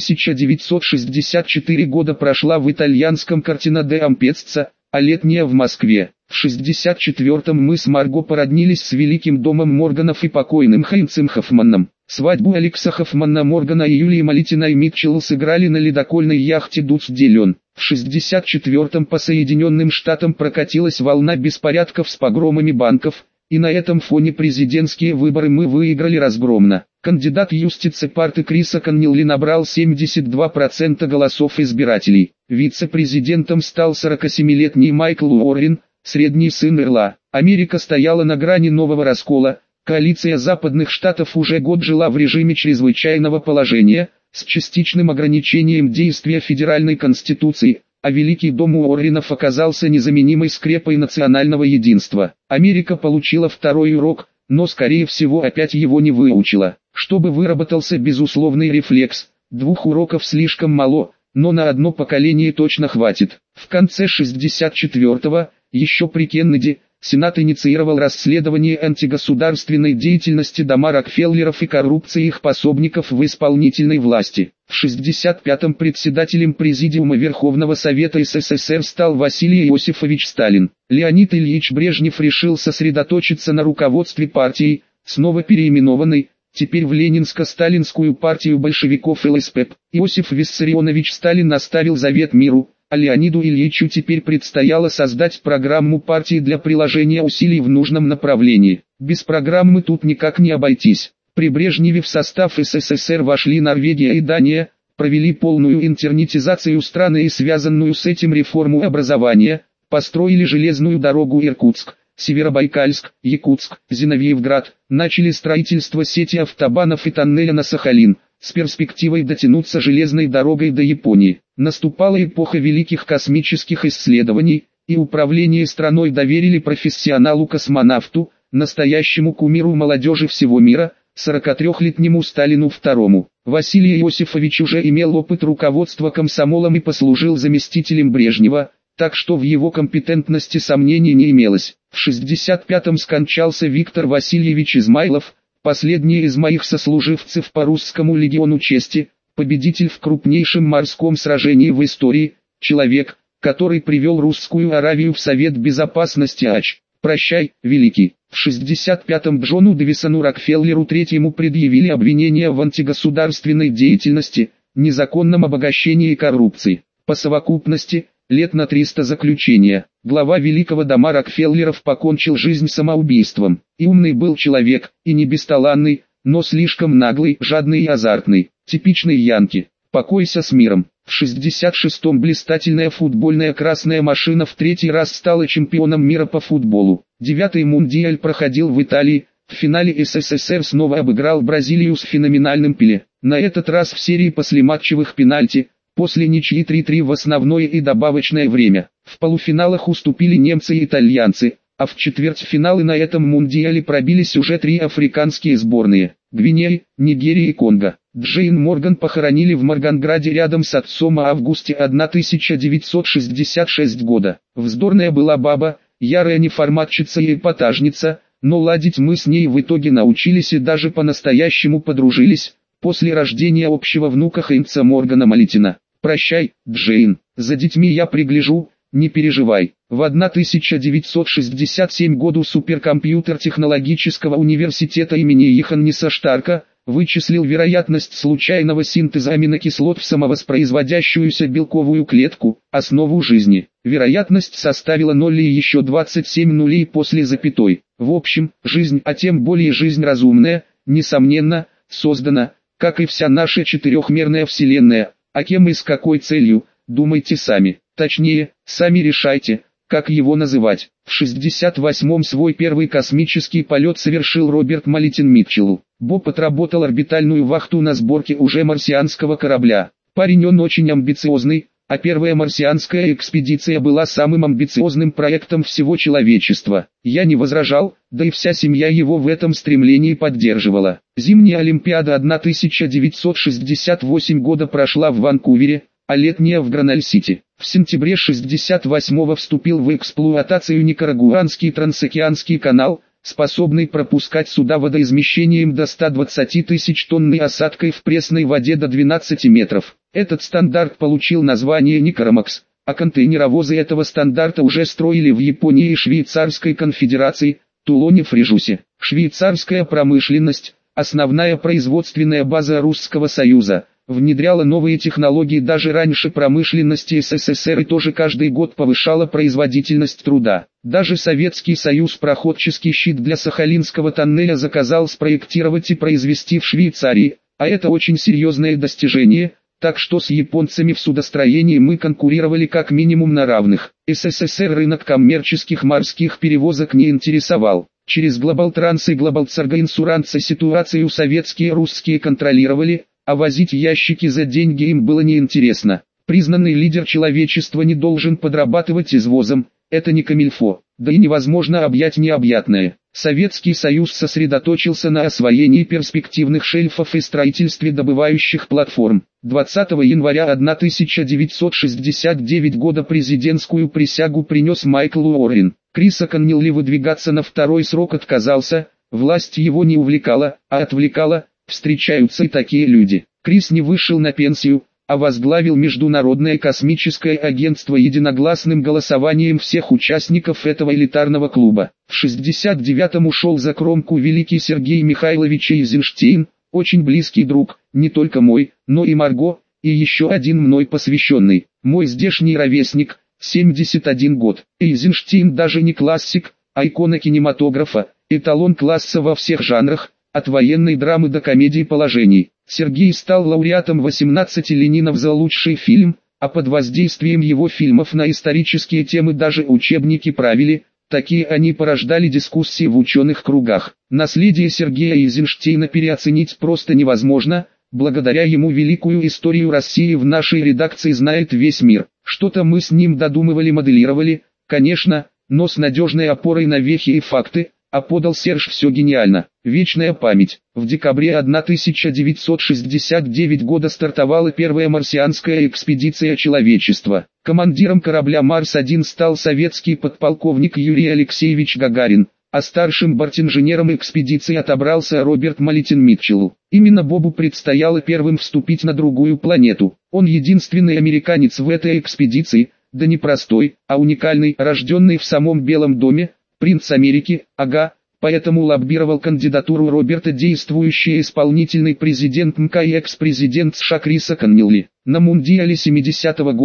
1964 года прошла в итальянском Кортино де Ампеццо, а летняя в Москве. В 64-м мы с Марго породнились с великим домом Морганов и покойным Хайнцем Хоффманом. Свадьбу Алекса Хоффмана Моргана и Юлии Малитиной Митчелл сыграли на ледокольной яхте Дуц де Лен. В 64-м по Соединенным Штатам прокатилась волна беспорядков с погромами банков, и на этом фоне президентские выборы мы выиграли разгромно. Кандидат юстиции партии Криса Коннелли набрал 72% голосов избирателей. Вице-президентом стал 47-летний Майкл Уоррен, средний сын Эрла. Америка стояла на грани нового раскола. Коалиция западных штатов уже год жила в режиме чрезвычайного положения, с частичным ограничением действия федеральной конституции, а Великий дом Уорренов оказался незаменимой скрепой национального единства. Америка получила второй урок, но скорее всего опять его не выучила. Чтобы выработался безусловный рефлекс, 2 уроков слишком мало, но на одно поколение точно хватит. В конце 64-го, еще при Кеннеди, Сенат инициировал расследование антигосударственной деятельности дома Рокфеллеров и коррупции их пособников в исполнительной власти. В 65-м председателем Президиума Верховного Совета СССР стал Василий Иосифович Сталин. Леонид Ильич Брежнев решил сосредоточиться на руководстве партией, снова переименованной, теперь в Ленинско-сталинскую партию большевиков ЛСП. Иосиф Виссарионович Сталин оставил завет миру, а Леониду Ильичу теперь предстояло создать программу партии для приложения усилий в нужном направлении. Без программы тут никак не обойтись. При Брежневе в состав СССР вошли Норвегия и Дания, провели полную интернетизацию страны и связанную с этим реформу образования, построили железную дорогу Иркутск, Северобайкальск, Якутск, Зиновьевград, начали строительство сети автобанов и тоннеля на Сахалин, с перспективой дотянуться железной дорогой до Японии. Наступала эпоха великих космических исследований, и управление страной доверили профессионалу-космонавту, настоящему кумиру молодежи всего мира, 43-летнему Сталину II. Василий Иосифович уже имел опыт руководства комсомолом и послужил заместителем Брежнева, так что в его компетентности сомнений не имелось. В 65-м скончался Виктор Васильевич Измайлов, последний из моих сослуживцев по русскому легиону чести, победитель в крупнейшем морском сражении в истории, человек, который привел русскую Аравию в Совет Безопасности АЧ. Прощай, великий. В 65-м Джону Дэвисону Рокфеллеру III предъявили обвинения в антигосударственной деятельности, незаконном обогащении и коррупции. По совокупности, лет на 300 заключения. Глава великого дома Рокфеллеров покончил жизнь самоубийством. И умный был человек, и не бесталанный, но слишком наглый, жадный и азартный. Типичный янки. Покойся с миром. В 66-м блистательная футбольная красная машина в третий раз стала чемпионом мира по футболу. 9-й мундиаль проходил в Италии. В финале СССР снова обыграл Бразилию с феноменальным Пеле. На этот раз в серии послематчевых пенальти, после ничьи 3-3 в основное и добавочное время. В полуфиналах уступили немцы и итальянцы, а в четвертьфиналы на этом мундиале пробились уже 3 африканские сборные – Гвинея, Нигерия и Конго. Джейн Морган похоронили в Морганграде рядом с отцом в августе 1966 года. Вздорная была баба, ярая неформатчица и эпатажница, но ладить мы с ней в итоге научились и даже по-настоящему подружились, после рождения общего внука Хейнца Моргана Малитина. Прощай, Джейн, за детьми я пригляжу, не переживай. В 1967 году суперкомпьютер технологического университета имени Йоханнеса Штарка вычислил вероятность случайного синтеза аминокислот в самовоспроизводящуюся белковую клетку, основу жизни. Вероятность составила 0 и еще 27 нулей после запятой. В общем, жизнь, а тем более жизнь разумная, несомненно, создана, как и вся наша четырехмерная вселенная, а кем и с какой целью, думайте сами. Точнее, сами решайте, как его называть. В 68-м свой первый космический полет совершил Роберт Малитин Митчелл. Боб отработал орбитальную вахту на сборке уже марсианского корабля. Парень он очень амбициозный, а первая марсианская экспедиция была самым амбициозным проектом всего человечества. Я не возражал, да и вся семья его в этом стремлении поддерживала. Зимняя Олимпиада 1968 года прошла в Ванкувере, а летняя в Граноль-Сити. В сентябре 1968 вступил в эксплуатацию Никарагуанский трансокеанский канал, способный пропускать суда водоизмещением до 120 тысяч тонн и осадкой в пресной воде до 12 метров. Этот стандарт получил название Никарамакс, а контейнеровозы этого стандарта уже строили в Японии и Швейцарской конфедерации, Тулоне-Фрижусе. Швейцарская промышленность, основная производственная база Русского Союза, внедряла новые технологии даже раньше промышленности СССР и тоже каждый год повышала производительность труда. Даже Советский Союз проходческий щит для Сахалинского тоннеля заказал спроектировать и произвести в Швейцарии, а это очень серьезное достижение, так что с японцами в судостроении мы конкурировали как минимум на равных. СССР рынок коммерческих морских перевозок не интересовал. Через Глобалтранс и Глобалцаргоинсуранс ситуацию советские и русские контролировали, а возить ящики за деньги им было неинтересно. Признанный лидер человечества не должен подрабатывать извозом, это не камильфо, да и невозможно объять необъятное. Советский Союз сосредоточился на освоении перспективных шельфов и строительстве добывающих платформ. 20 января 1969 года президентскую присягу принес Майкл Уоррен. Криса Коннелли выдвигаться на второй срок отказался, власть его не увлекала, а отвлекала. Встречаются и такие люди. Крис не вышел на пенсию, а возглавил Международное космическое агентство единогласным голосованием всех участников этого элитарного клуба. В 69-м ушел за кромку великий Сергей Михайлович Эйзенштейн, очень близкий друг, не только мой, но и Марго, и еще один мной посвященный, мой здешний ровесник, 71 год. Эйзенштейн даже не классик, а икона кинематографа, эталон класса во всех жанрах, от военной драмы до комедии положений. Сергей стал лауреатом 18 Ленинов за лучший фильм, а под воздействием его фильмов на исторические темы даже учебники правили, такие они порождали дискуссии в ученых кругах. Наследие Сергея Эйзенштейна переоценить просто невозможно, благодаря ему великую историю России в нашей редакции знает весь мир. Что-то мы с ним додумывали, моделировали, конечно, но с надежной опорой на вехи и факты, а подал Серж все гениально. Вечная память. В декабре 1969 года стартовала первая марсианская экспедиция человечества. Командиром корабля Марс-1 стал советский подполковник Юрий Алексеевич Гагарин, а старшим бортинженером экспедиции отобрался Роберт Малитин Митчелл. Именно Бобу предстояло первым вступить на другую планету. Он единственный американец в этой экспедиции, да не простой, а уникальный, рожденный в самом Белом доме, принц Америки, ага, поэтому лоббировал кандидатуру Роберта действующий исполнительный президент МК и экс-президент США Криса Коннелли. На Мундиале 70-го года,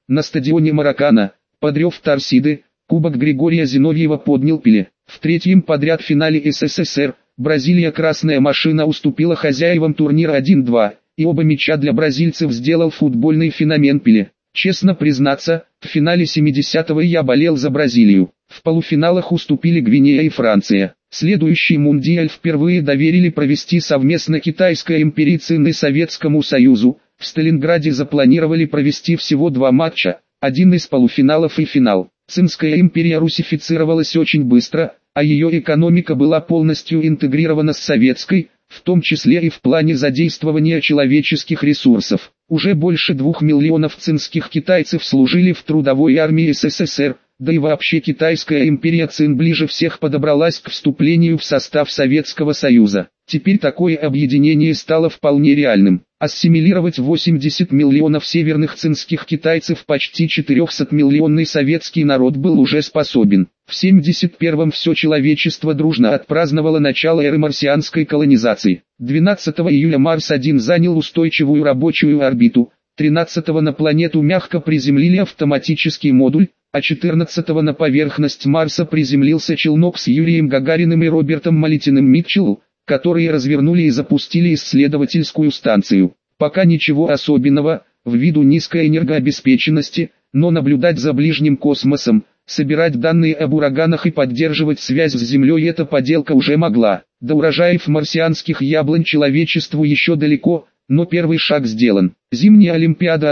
На стадионе Маракана, под рев торсиды, кубок Григория Зиновьева поднял Пеле. В третьем подряд финале СССР, Бразилия «Красная машина» уступила хозяевам турнира 1-2, и оба мяча для бразильцев сделал футбольный феномен Пеле. Честно признаться, в финале 70-го я болел за Бразилию. В полуфиналах уступили Гвинея и Франция. Следующий мундиаль впервые доверили провести совместно Китайская империя ЦИН и Советскому Союзу. В Сталинграде запланировали провести всего 2 матча, один из полуфиналов и финал. Цинская империя русифицировалась очень быстро, а ее экономика была полностью интегрирована с советской, в том числе и в плане задействования человеческих ресурсов. Уже больше 2 миллионов цинских китайцев служили в трудовой армии СССР, да и вообще Китайская империя ЦИН ближе всех подобралась к вступлению в состав Советского Союза. Теперь такое объединение стало вполне реальным. Ассимилировать 80 миллионов северных цинских китайцев почти 400-миллионный советский народ был уже способен. В 71-м все человечество дружно отпраздновало начало эры марсианской колонизации. 12 июля Марс-1 занял устойчивую рабочую орбиту, 13-го на планету мягко приземлили автоматический модуль, а 14-го на поверхность Марса приземлился челнок с Юрием Гагариным и Робертом Малетиным Митчелл, которые развернули и запустили исследовательскую станцию. Пока ничего особенного, ввиду низкой энергообеспеченности, но наблюдать за ближним космосом, собирать данные об ураганах и поддерживать связь с Землей эта поделка уже могла. До урожаев марсианских яблонь человечеству еще далеко, но первый шаг сделан. Зимняя Олимпиада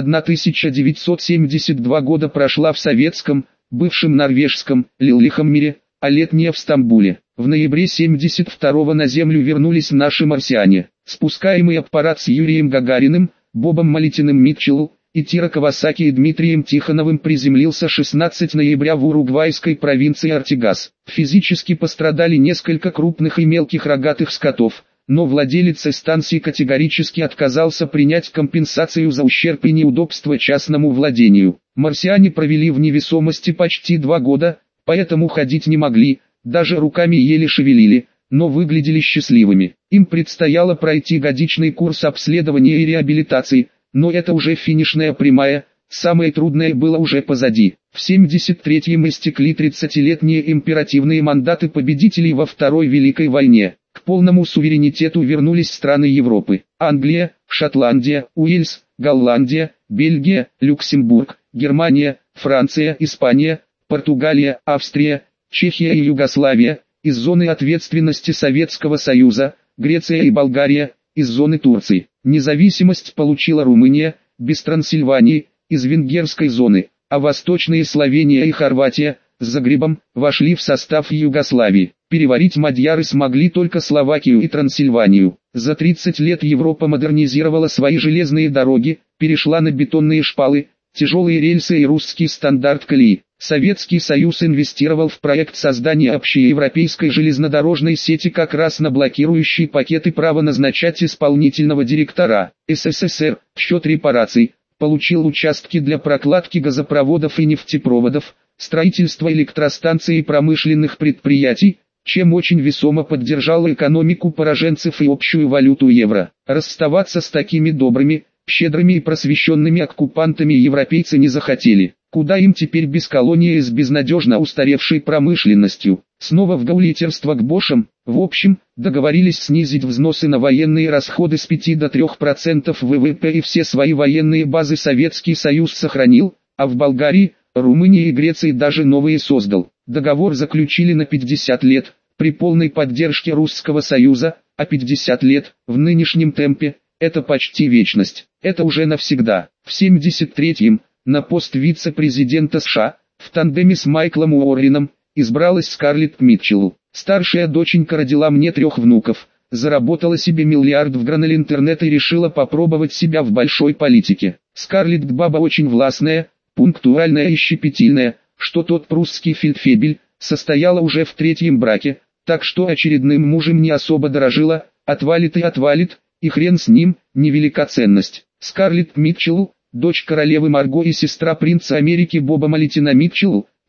1972 года прошла в советском, бывшем норвежском, Лиллехаммере, а летняя в Стамбуле. В ноябре 72-го на Землю вернулись наши марсиане. Спускаемый аппарат с Юрием Гагариным, Бобом Малетиным Митчелл, Итиро Кавасаки и Дмитрием Тихоновым приземлился 16 ноября в уругвайской провинции Артигас. Физически пострадали несколько крупных и мелких рогатых скотов, но владелец станции категорически отказался принять компенсацию за ущерб и неудобства частному владению. Марсиане провели в невесомости почти 2 года, поэтому ходить не могли, даже руками еле шевелили, но выглядели счастливыми. Им предстояло пройти годичный курс обследования и реабилитации, но это уже финишная прямая, самое трудное было уже позади. В 73-м истекли 30-летние императивные мандаты победителей во Второй Великой войне. К полному суверенитету вернулись страны Европы: Англия, Шотландия, Уэльс, Голландия, Бельгия, Люксембург, Германия, Франция, Испания, Португалия, Австрия, Чехия и Югославия, из зоны ответственности Советского Союза, Греция и Болгария, из зоны Турции. Независимость получила Румыния, без Трансильвании, из венгерской зоны, а восточные Словения и Хорватия, с Загребом, вошли в состав Югославии. Переварить мадьяры смогли только Словакию и Трансильванию. За 30 лет Европа модернизировала свои железные дороги, перешла на бетонные шпалы, тяжелые рельсы и русский стандарт колеи. Советский Союз инвестировал в проект создания общеевропейской железнодорожной сети как раз на блокирующий пакеты права назначать исполнительного директора. СССР, в счет репараций, получил участки для прокладки газопроводов и нефтепроводов, строительства электростанций и промышленных предприятий, чем очень весомо поддержал экономику пораженцев и общую валюту евро. Расставаться с такими добрыми, щедрыми и просвещенными оккупантами европейцы не захотели. Куда им теперь без колонии с безнадежно устаревшей промышленностью? Снова в гаулитерство к Бошам. В общем, договорились снизить взносы на военные расходы с 5 до 3% ВВП, и все свои военные базы Советский Союз сохранил, а в Болгарии, Румынии и Греции даже новые создал. Договор заключили на 50 лет, при полной поддержке Русского Союза, а 50 лет, в нынешнем темпе, это почти вечность. Это уже навсегда. В 73-м, на пост вице-президента США, в тандеме с Майклом Уорреном, избралась Скарлетт Митчелл. Старшая доченька родила мне 3 внуков, заработала себе миллиард в гранал интернет и решила попробовать себя в большой политике. Скарлетт баба очень властная, пунктуальная и щепетильная, что тот прусский фельдфебель, состояла уже в 3-м браке, так что очередным мужем не особо дорожила, отвалит и отвалит, и хрен с ним, невелика ценность. Скарлетт Митчелл, дочь королевы Марго и сестра принца Америки Боба Малетина Митчелл,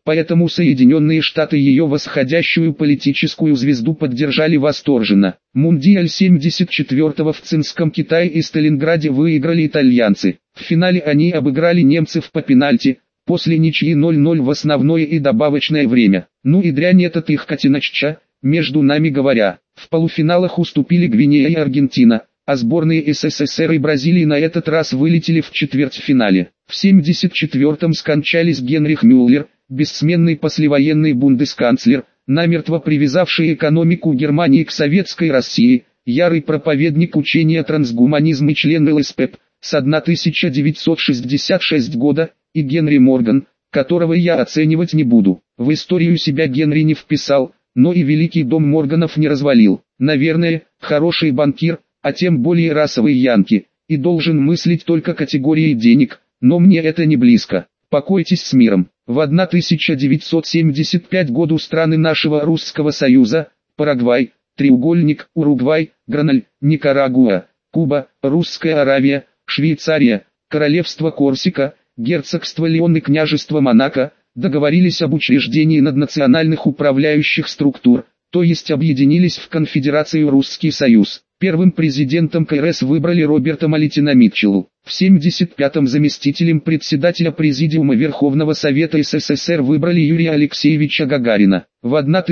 поэтому Соединенные Штаты ее восходящую политическую звезду поддержали восторженно. Мундиаль 74-го в Цинском Китае и Сталинграде выиграли итальянцы. В финале они обыграли немцев по пенальти, после ничьи 0-0 в основное и добавочное время. Ну и дрянь этот их котеночча, между нами говоря. В полуфиналах уступили Гвинея и Аргентина, а сборные СССР и Бразилии на этот раз вылетели в четвертьфинале. В 74-м скончались Генрих Мюллер, бессменный послевоенный бундесканцлер, намертво привязавший экономику Германии к советской России, ярый проповедник учения трансгуманизм и член ЛСПЭП, с 1966 года, и Генри Морган, которого я оценивать не буду. В историю себя Генри не вписал, но и великий дом Морганов не развалил. Наверное, хороший банкир, а тем более расовый янки, и должен мыслить только категорией денег, но мне это не близко. Покойтесь с миром. В 1975 году страны нашего Русского Союза, Парагвай, Треугольник, Уругвай, Граналь, Никарагуа, Куба, Русская Аравия, Швейцария, Королевство Корсика, Герцогство Леон и Княжество Монако, договорились об учреждении наднациональных управляющих структур, то есть объединились в конфедерацию Русский Союз. Первым президентом КРС выбрали Роберта Малетина Митчеллу. В 75-м заместителем председателя Президиума Верховного Совета СССР выбрали Юрия Алексеевича Гагарина. В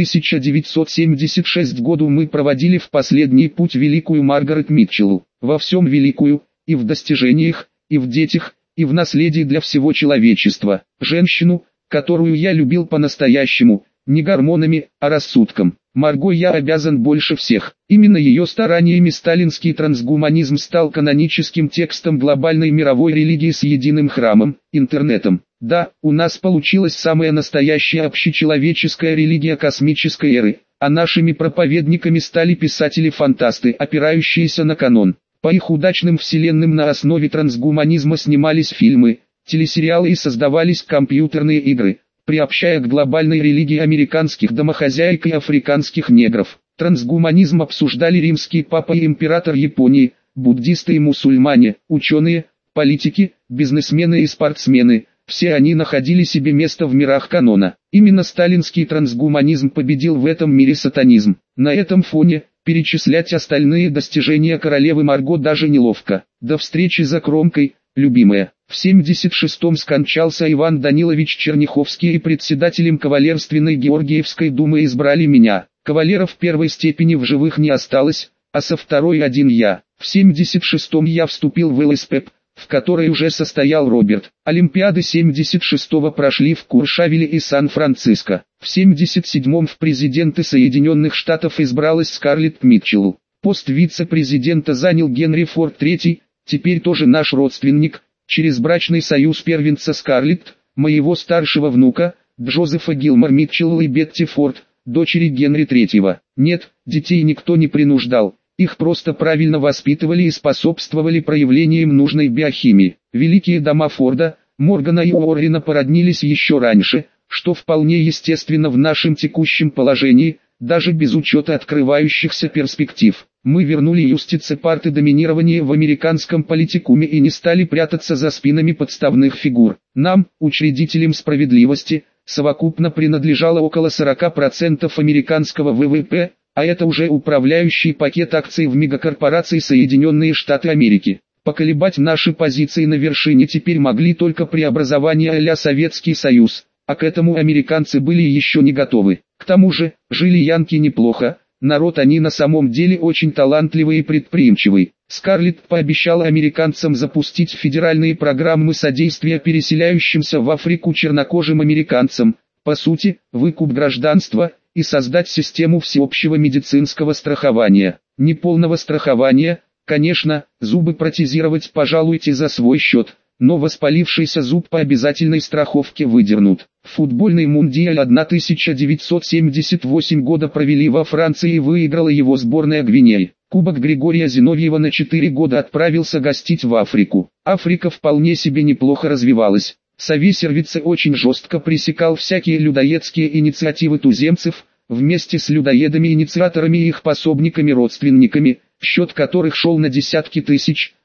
1976 году мы проводили в последний путь великую Маргарет Митчеллу. Во всем великую, и в достижениях, и в детях, и в наследии для всего человечества. Женщину, которую я любил по-настоящему, не гормонами, а рассудком. Марго я обязан больше всех. Именно ее стараниями сталинский трансгуманизм стал каноническим текстом глобальной мировой религии с единым храмом, интернетом. Да, у нас получилась самая настоящая общечеловеческая религия космической эры, а нашими проповедниками стали писатели-фантасты, опирающиеся на канон. По их удачным вселенным на основе трансгуманизма снимались фильмы, телесериалы и создавались компьютерные игры, приобщая к глобальной религии американских домохозяек и африканских негров. Трансгуманизм обсуждали римский папа и император Японии, буддисты и мусульмане, ученые, политики, бизнесмены и спортсмены. Все они находили себе место в мирах канона. Именно сталинский трансгуманизм победил в этом мире сатанизм. На этом фоне перечислять остальные достижения королевы Марго даже неловко. До встречи за кромкой, любимая. В 76-м скончался Иван Данилович Черняховский, и председателем Кавалерственной Георгиевской думы избрали меня. Кавалеров первой степени в живых не осталось, а со второй один я. В 76-м я вступил в ЛСПЭП, в которой уже состоял Роберт. Олимпиады 76-го прошли в Куршавеле и Сан-Франциско. В 77-м в президенты Соединенных Штатов избралась Скарлетт Митчелл. Пост вице-президента занял Генри Форд III, теперь тоже наш родственник, через брачный союз первенца Скарлетт, моего старшего внука, Джозефа Гилмор Митчелла и Бетти Форд, дочери Генри III. Нет, детей никто не принуждал, их просто правильно воспитывали и способствовали проявлениям нужной биохимии. Великие дома Форда, Моргана и Уоррена породнились еще раньше, что вполне естественно в нашем текущем положении, даже без учета открывающихся перспектив. Мы вернули юстицепарт и доминирование в американском политикуме и не стали прятаться за спинами подставных фигур. Нам, учредителям справедливости, совокупно принадлежало около 40% американского ВВП, а это уже управляющий пакет акций в мегакорпорации Соединенные Штаты Америки. Поколебать наши позиции на вершине теперь могли только преобразования а-ля Советский Союз, а к этому американцы были еще не готовы. К тому же, жили янки неплохо. Народ они на самом деле очень талантливый и предприимчивый. Скарлетт пообещала американцам запустить федеральные программы содействия переселяющимся в Африку чернокожим американцам, по сути, выкуп гражданства, и создать систему всеобщего медицинского страхования. Неполного страхования, конечно, зубы протезировать пожалуйте за свой счет, но воспалившийся зуб по обязательной страховке выдернут. Футбольный мундиаль 1978 года провели во Франции и выиграла его сборная Гвинеи. Кубок Григория Зиновьева на 4 года отправился гостить в Африку. Африка вполне себе неплохо развивалась. Сави Сервице очень жестко пресекал всякие людоедские инициативы туземцев, вместе с людоедами-инициаторами и их пособниками-родственниками, счет которых шел на десятки тысяч,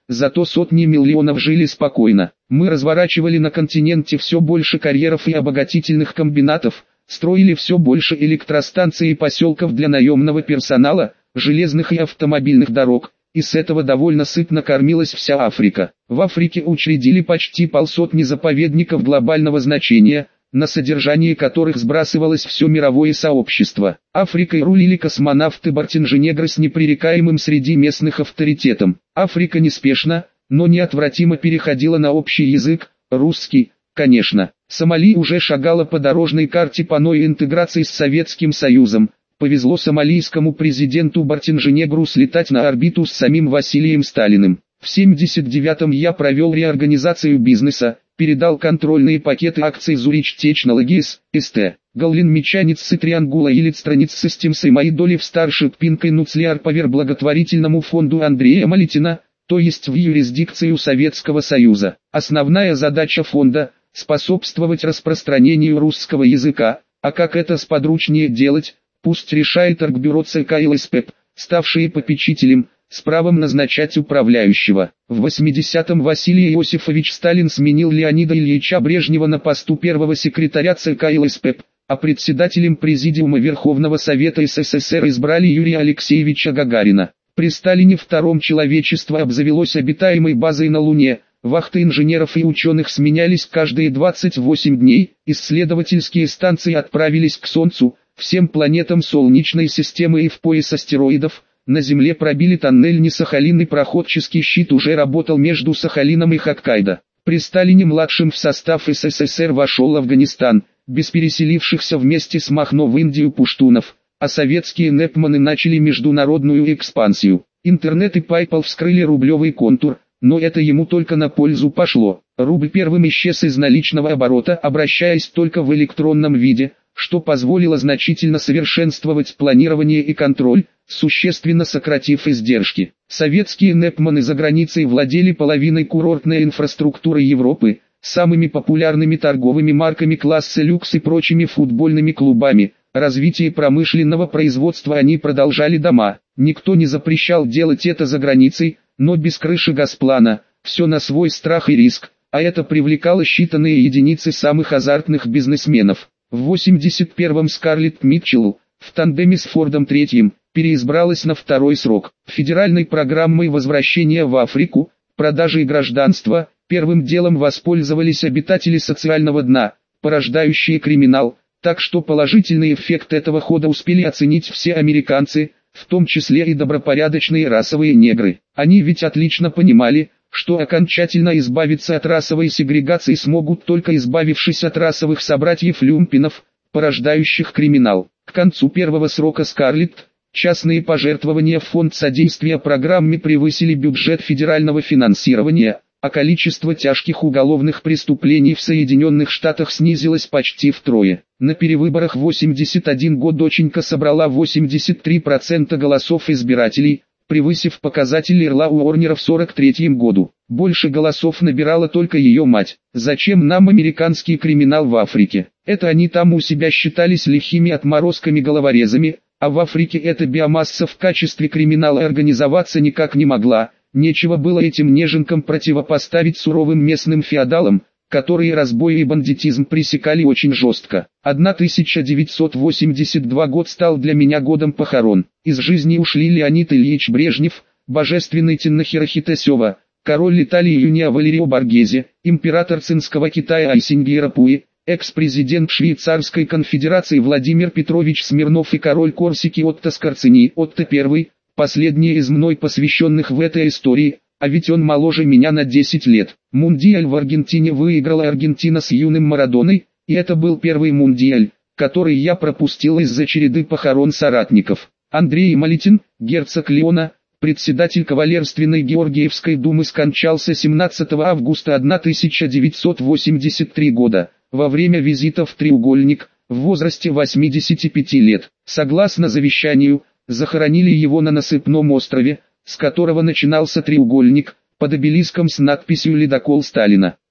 зато сотни миллионов жили спокойно. Мы разворачивали на континенте все больше карьеров и обогатительных комбинатов, строили все больше электростанций и поселков для наемного персонала, железных и автомобильных дорог, и с этого довольно сытно кормилась вся Африка. В Африке учредили почти полсотни заповедников глобального значения, на содержание которых сбрасывалось все мировое сообщество. Африкой рулили космонавты-бортинженеры с непререкаемым среди местных авторитетом. Африка неспешно, но неотвратимо переходила на общий язык, русский, конечно. Сомали уже шагала по дорожной карте по новой интеграции с Советским Союзом. Повезло сомалийскому президенту Бортинженегру слетать на орбиту с самим Василием Сталиным. В 1979-м я провел реорганизацию бизнеса, передал контрольные пакеты акций Zurich Technologies, СТ, Галлин Мечаниц и Triangular Electronics Systems и мои доли в Starship Pink и Nuclear Power благотворительному фонду Андрея Малитина, то есть в юрисдикцию Советского Союза. Основная задача фонда – способствовать распространению русского языка, а как это сподручнее делать, пусть решает Оргбюро ЦК ЛСПЭП, ставшие попечителем, с правом назначать управляющего. В 80-м Василий Иосифович Сталин сменил Леонида Ильича Брежнева на посту первого секретаря ЦК ЛСПЭП, а председателем Президиума Верховного Совета СССР избрали Юрия Алексеевича Гагарина. При Сталине втором человечество обзавелось обитаемой базой на Луне, вахты инженеров и ученых сменялись каждые 28 дней, исследовательские станции отправились к Солнцу, всем планетам Солнечной системы и в пояс астероидов. На Земле пробили тоннель не-Сахалин и проходческий щит уже работал между Сахалином и Хоккайдо. При Сталине-младшем в состав СССР вошел Афганистан, без переселившихся вместе с Махно в Индию пуштунов, а советские непманы начали международную экспансию. Интернет и PayPal вскрыли рублевый контур, но это ему только на пользу пошло. Рубль первым исчез из наличного оборота, обращаясь только в электронном виде, что позволило значительно совершенствовать планирование и контроль, существенно сократив издержки. Советские непманы за границей владели половиной курортной инфраструктуры Европы, самыми популярными торговыми марками класса люкс и прочими футбольными клубами. Развитие промышленного производства они продолжали дома. Никто не запрещал делать это за границей, но без крыши Газплана, все на свой страх и риск, а это привлекало считанные единицы самых азартных бизнесменов. В 81-м Скарлетт Митчелл, в тандеме с Фордом III, переизбралась на второй срок. Федеральной программой возвращения в Африку, продажи и гражданства, первым делом воспользовались обитатели социального дна, порождающие криминал, так что положительный эффект этого хода успели оценить все американцы, в том числе и добропорядочные расовые негры. Они ведь отлично понимали, что окончательно избавиться от расовой сегрегации смогут только избавившись от расовых собратьев-люмпинов, порождающих криминал. К концу первого срока Скарлетт, частные пожертвования в фонд содействия программе превысили бюджет федерального финансирования, а количество тяжких уголовных преступлений в Соединенных Штатах снизилось почти втрое. На перевыборах в 81 год доченька собрала 83% голосов избирателей, превысив показатель Эрла Уорнера в 43 году. Больше голосов набирала только ее мать. Зачем нам американский криминал в Африке? Это они там у себя считались лихими отморозками-головорезами, а в Африке эта биомасса в качестве криминала организоваться никак не могла. Нечего было этим неженкам противопоставить суровым местным феодалам, которые разбой и бандитизм пресекали очень жестко. 1982 год стал для меня годом похорон. Из жизни ушли Леонид Ильич Брежнев, божественный Тиннахир Хитесёва, король Италии Юнио Валерио Боргезе, император Цинского Китая Айсингьера Пуи, экс-президент Швейцарской конфедерации Владимир Петрович Смирнов и король Корсики Отто Скорцени. Отто I, последний из мной посвященных в этой истории, а ведь он моложе меня на 10 лет. Мундиаль в Аргентине выиграла Аргентина с юным Марадоной, и это был первый мундиаль, который я пропустил из-за череды похорон соратников. Андрей Малитин, герцог Леона, председатель Кавалерственной Георгиевской думы, скончался 17 августа 1983 года, во время визита в Треугольник, в возрасте 85 лет. Согласно завещанию, захоронили его на насыпном острове, с которого начинался треугольник, под обелиском с надписью «Ледокол Сталина».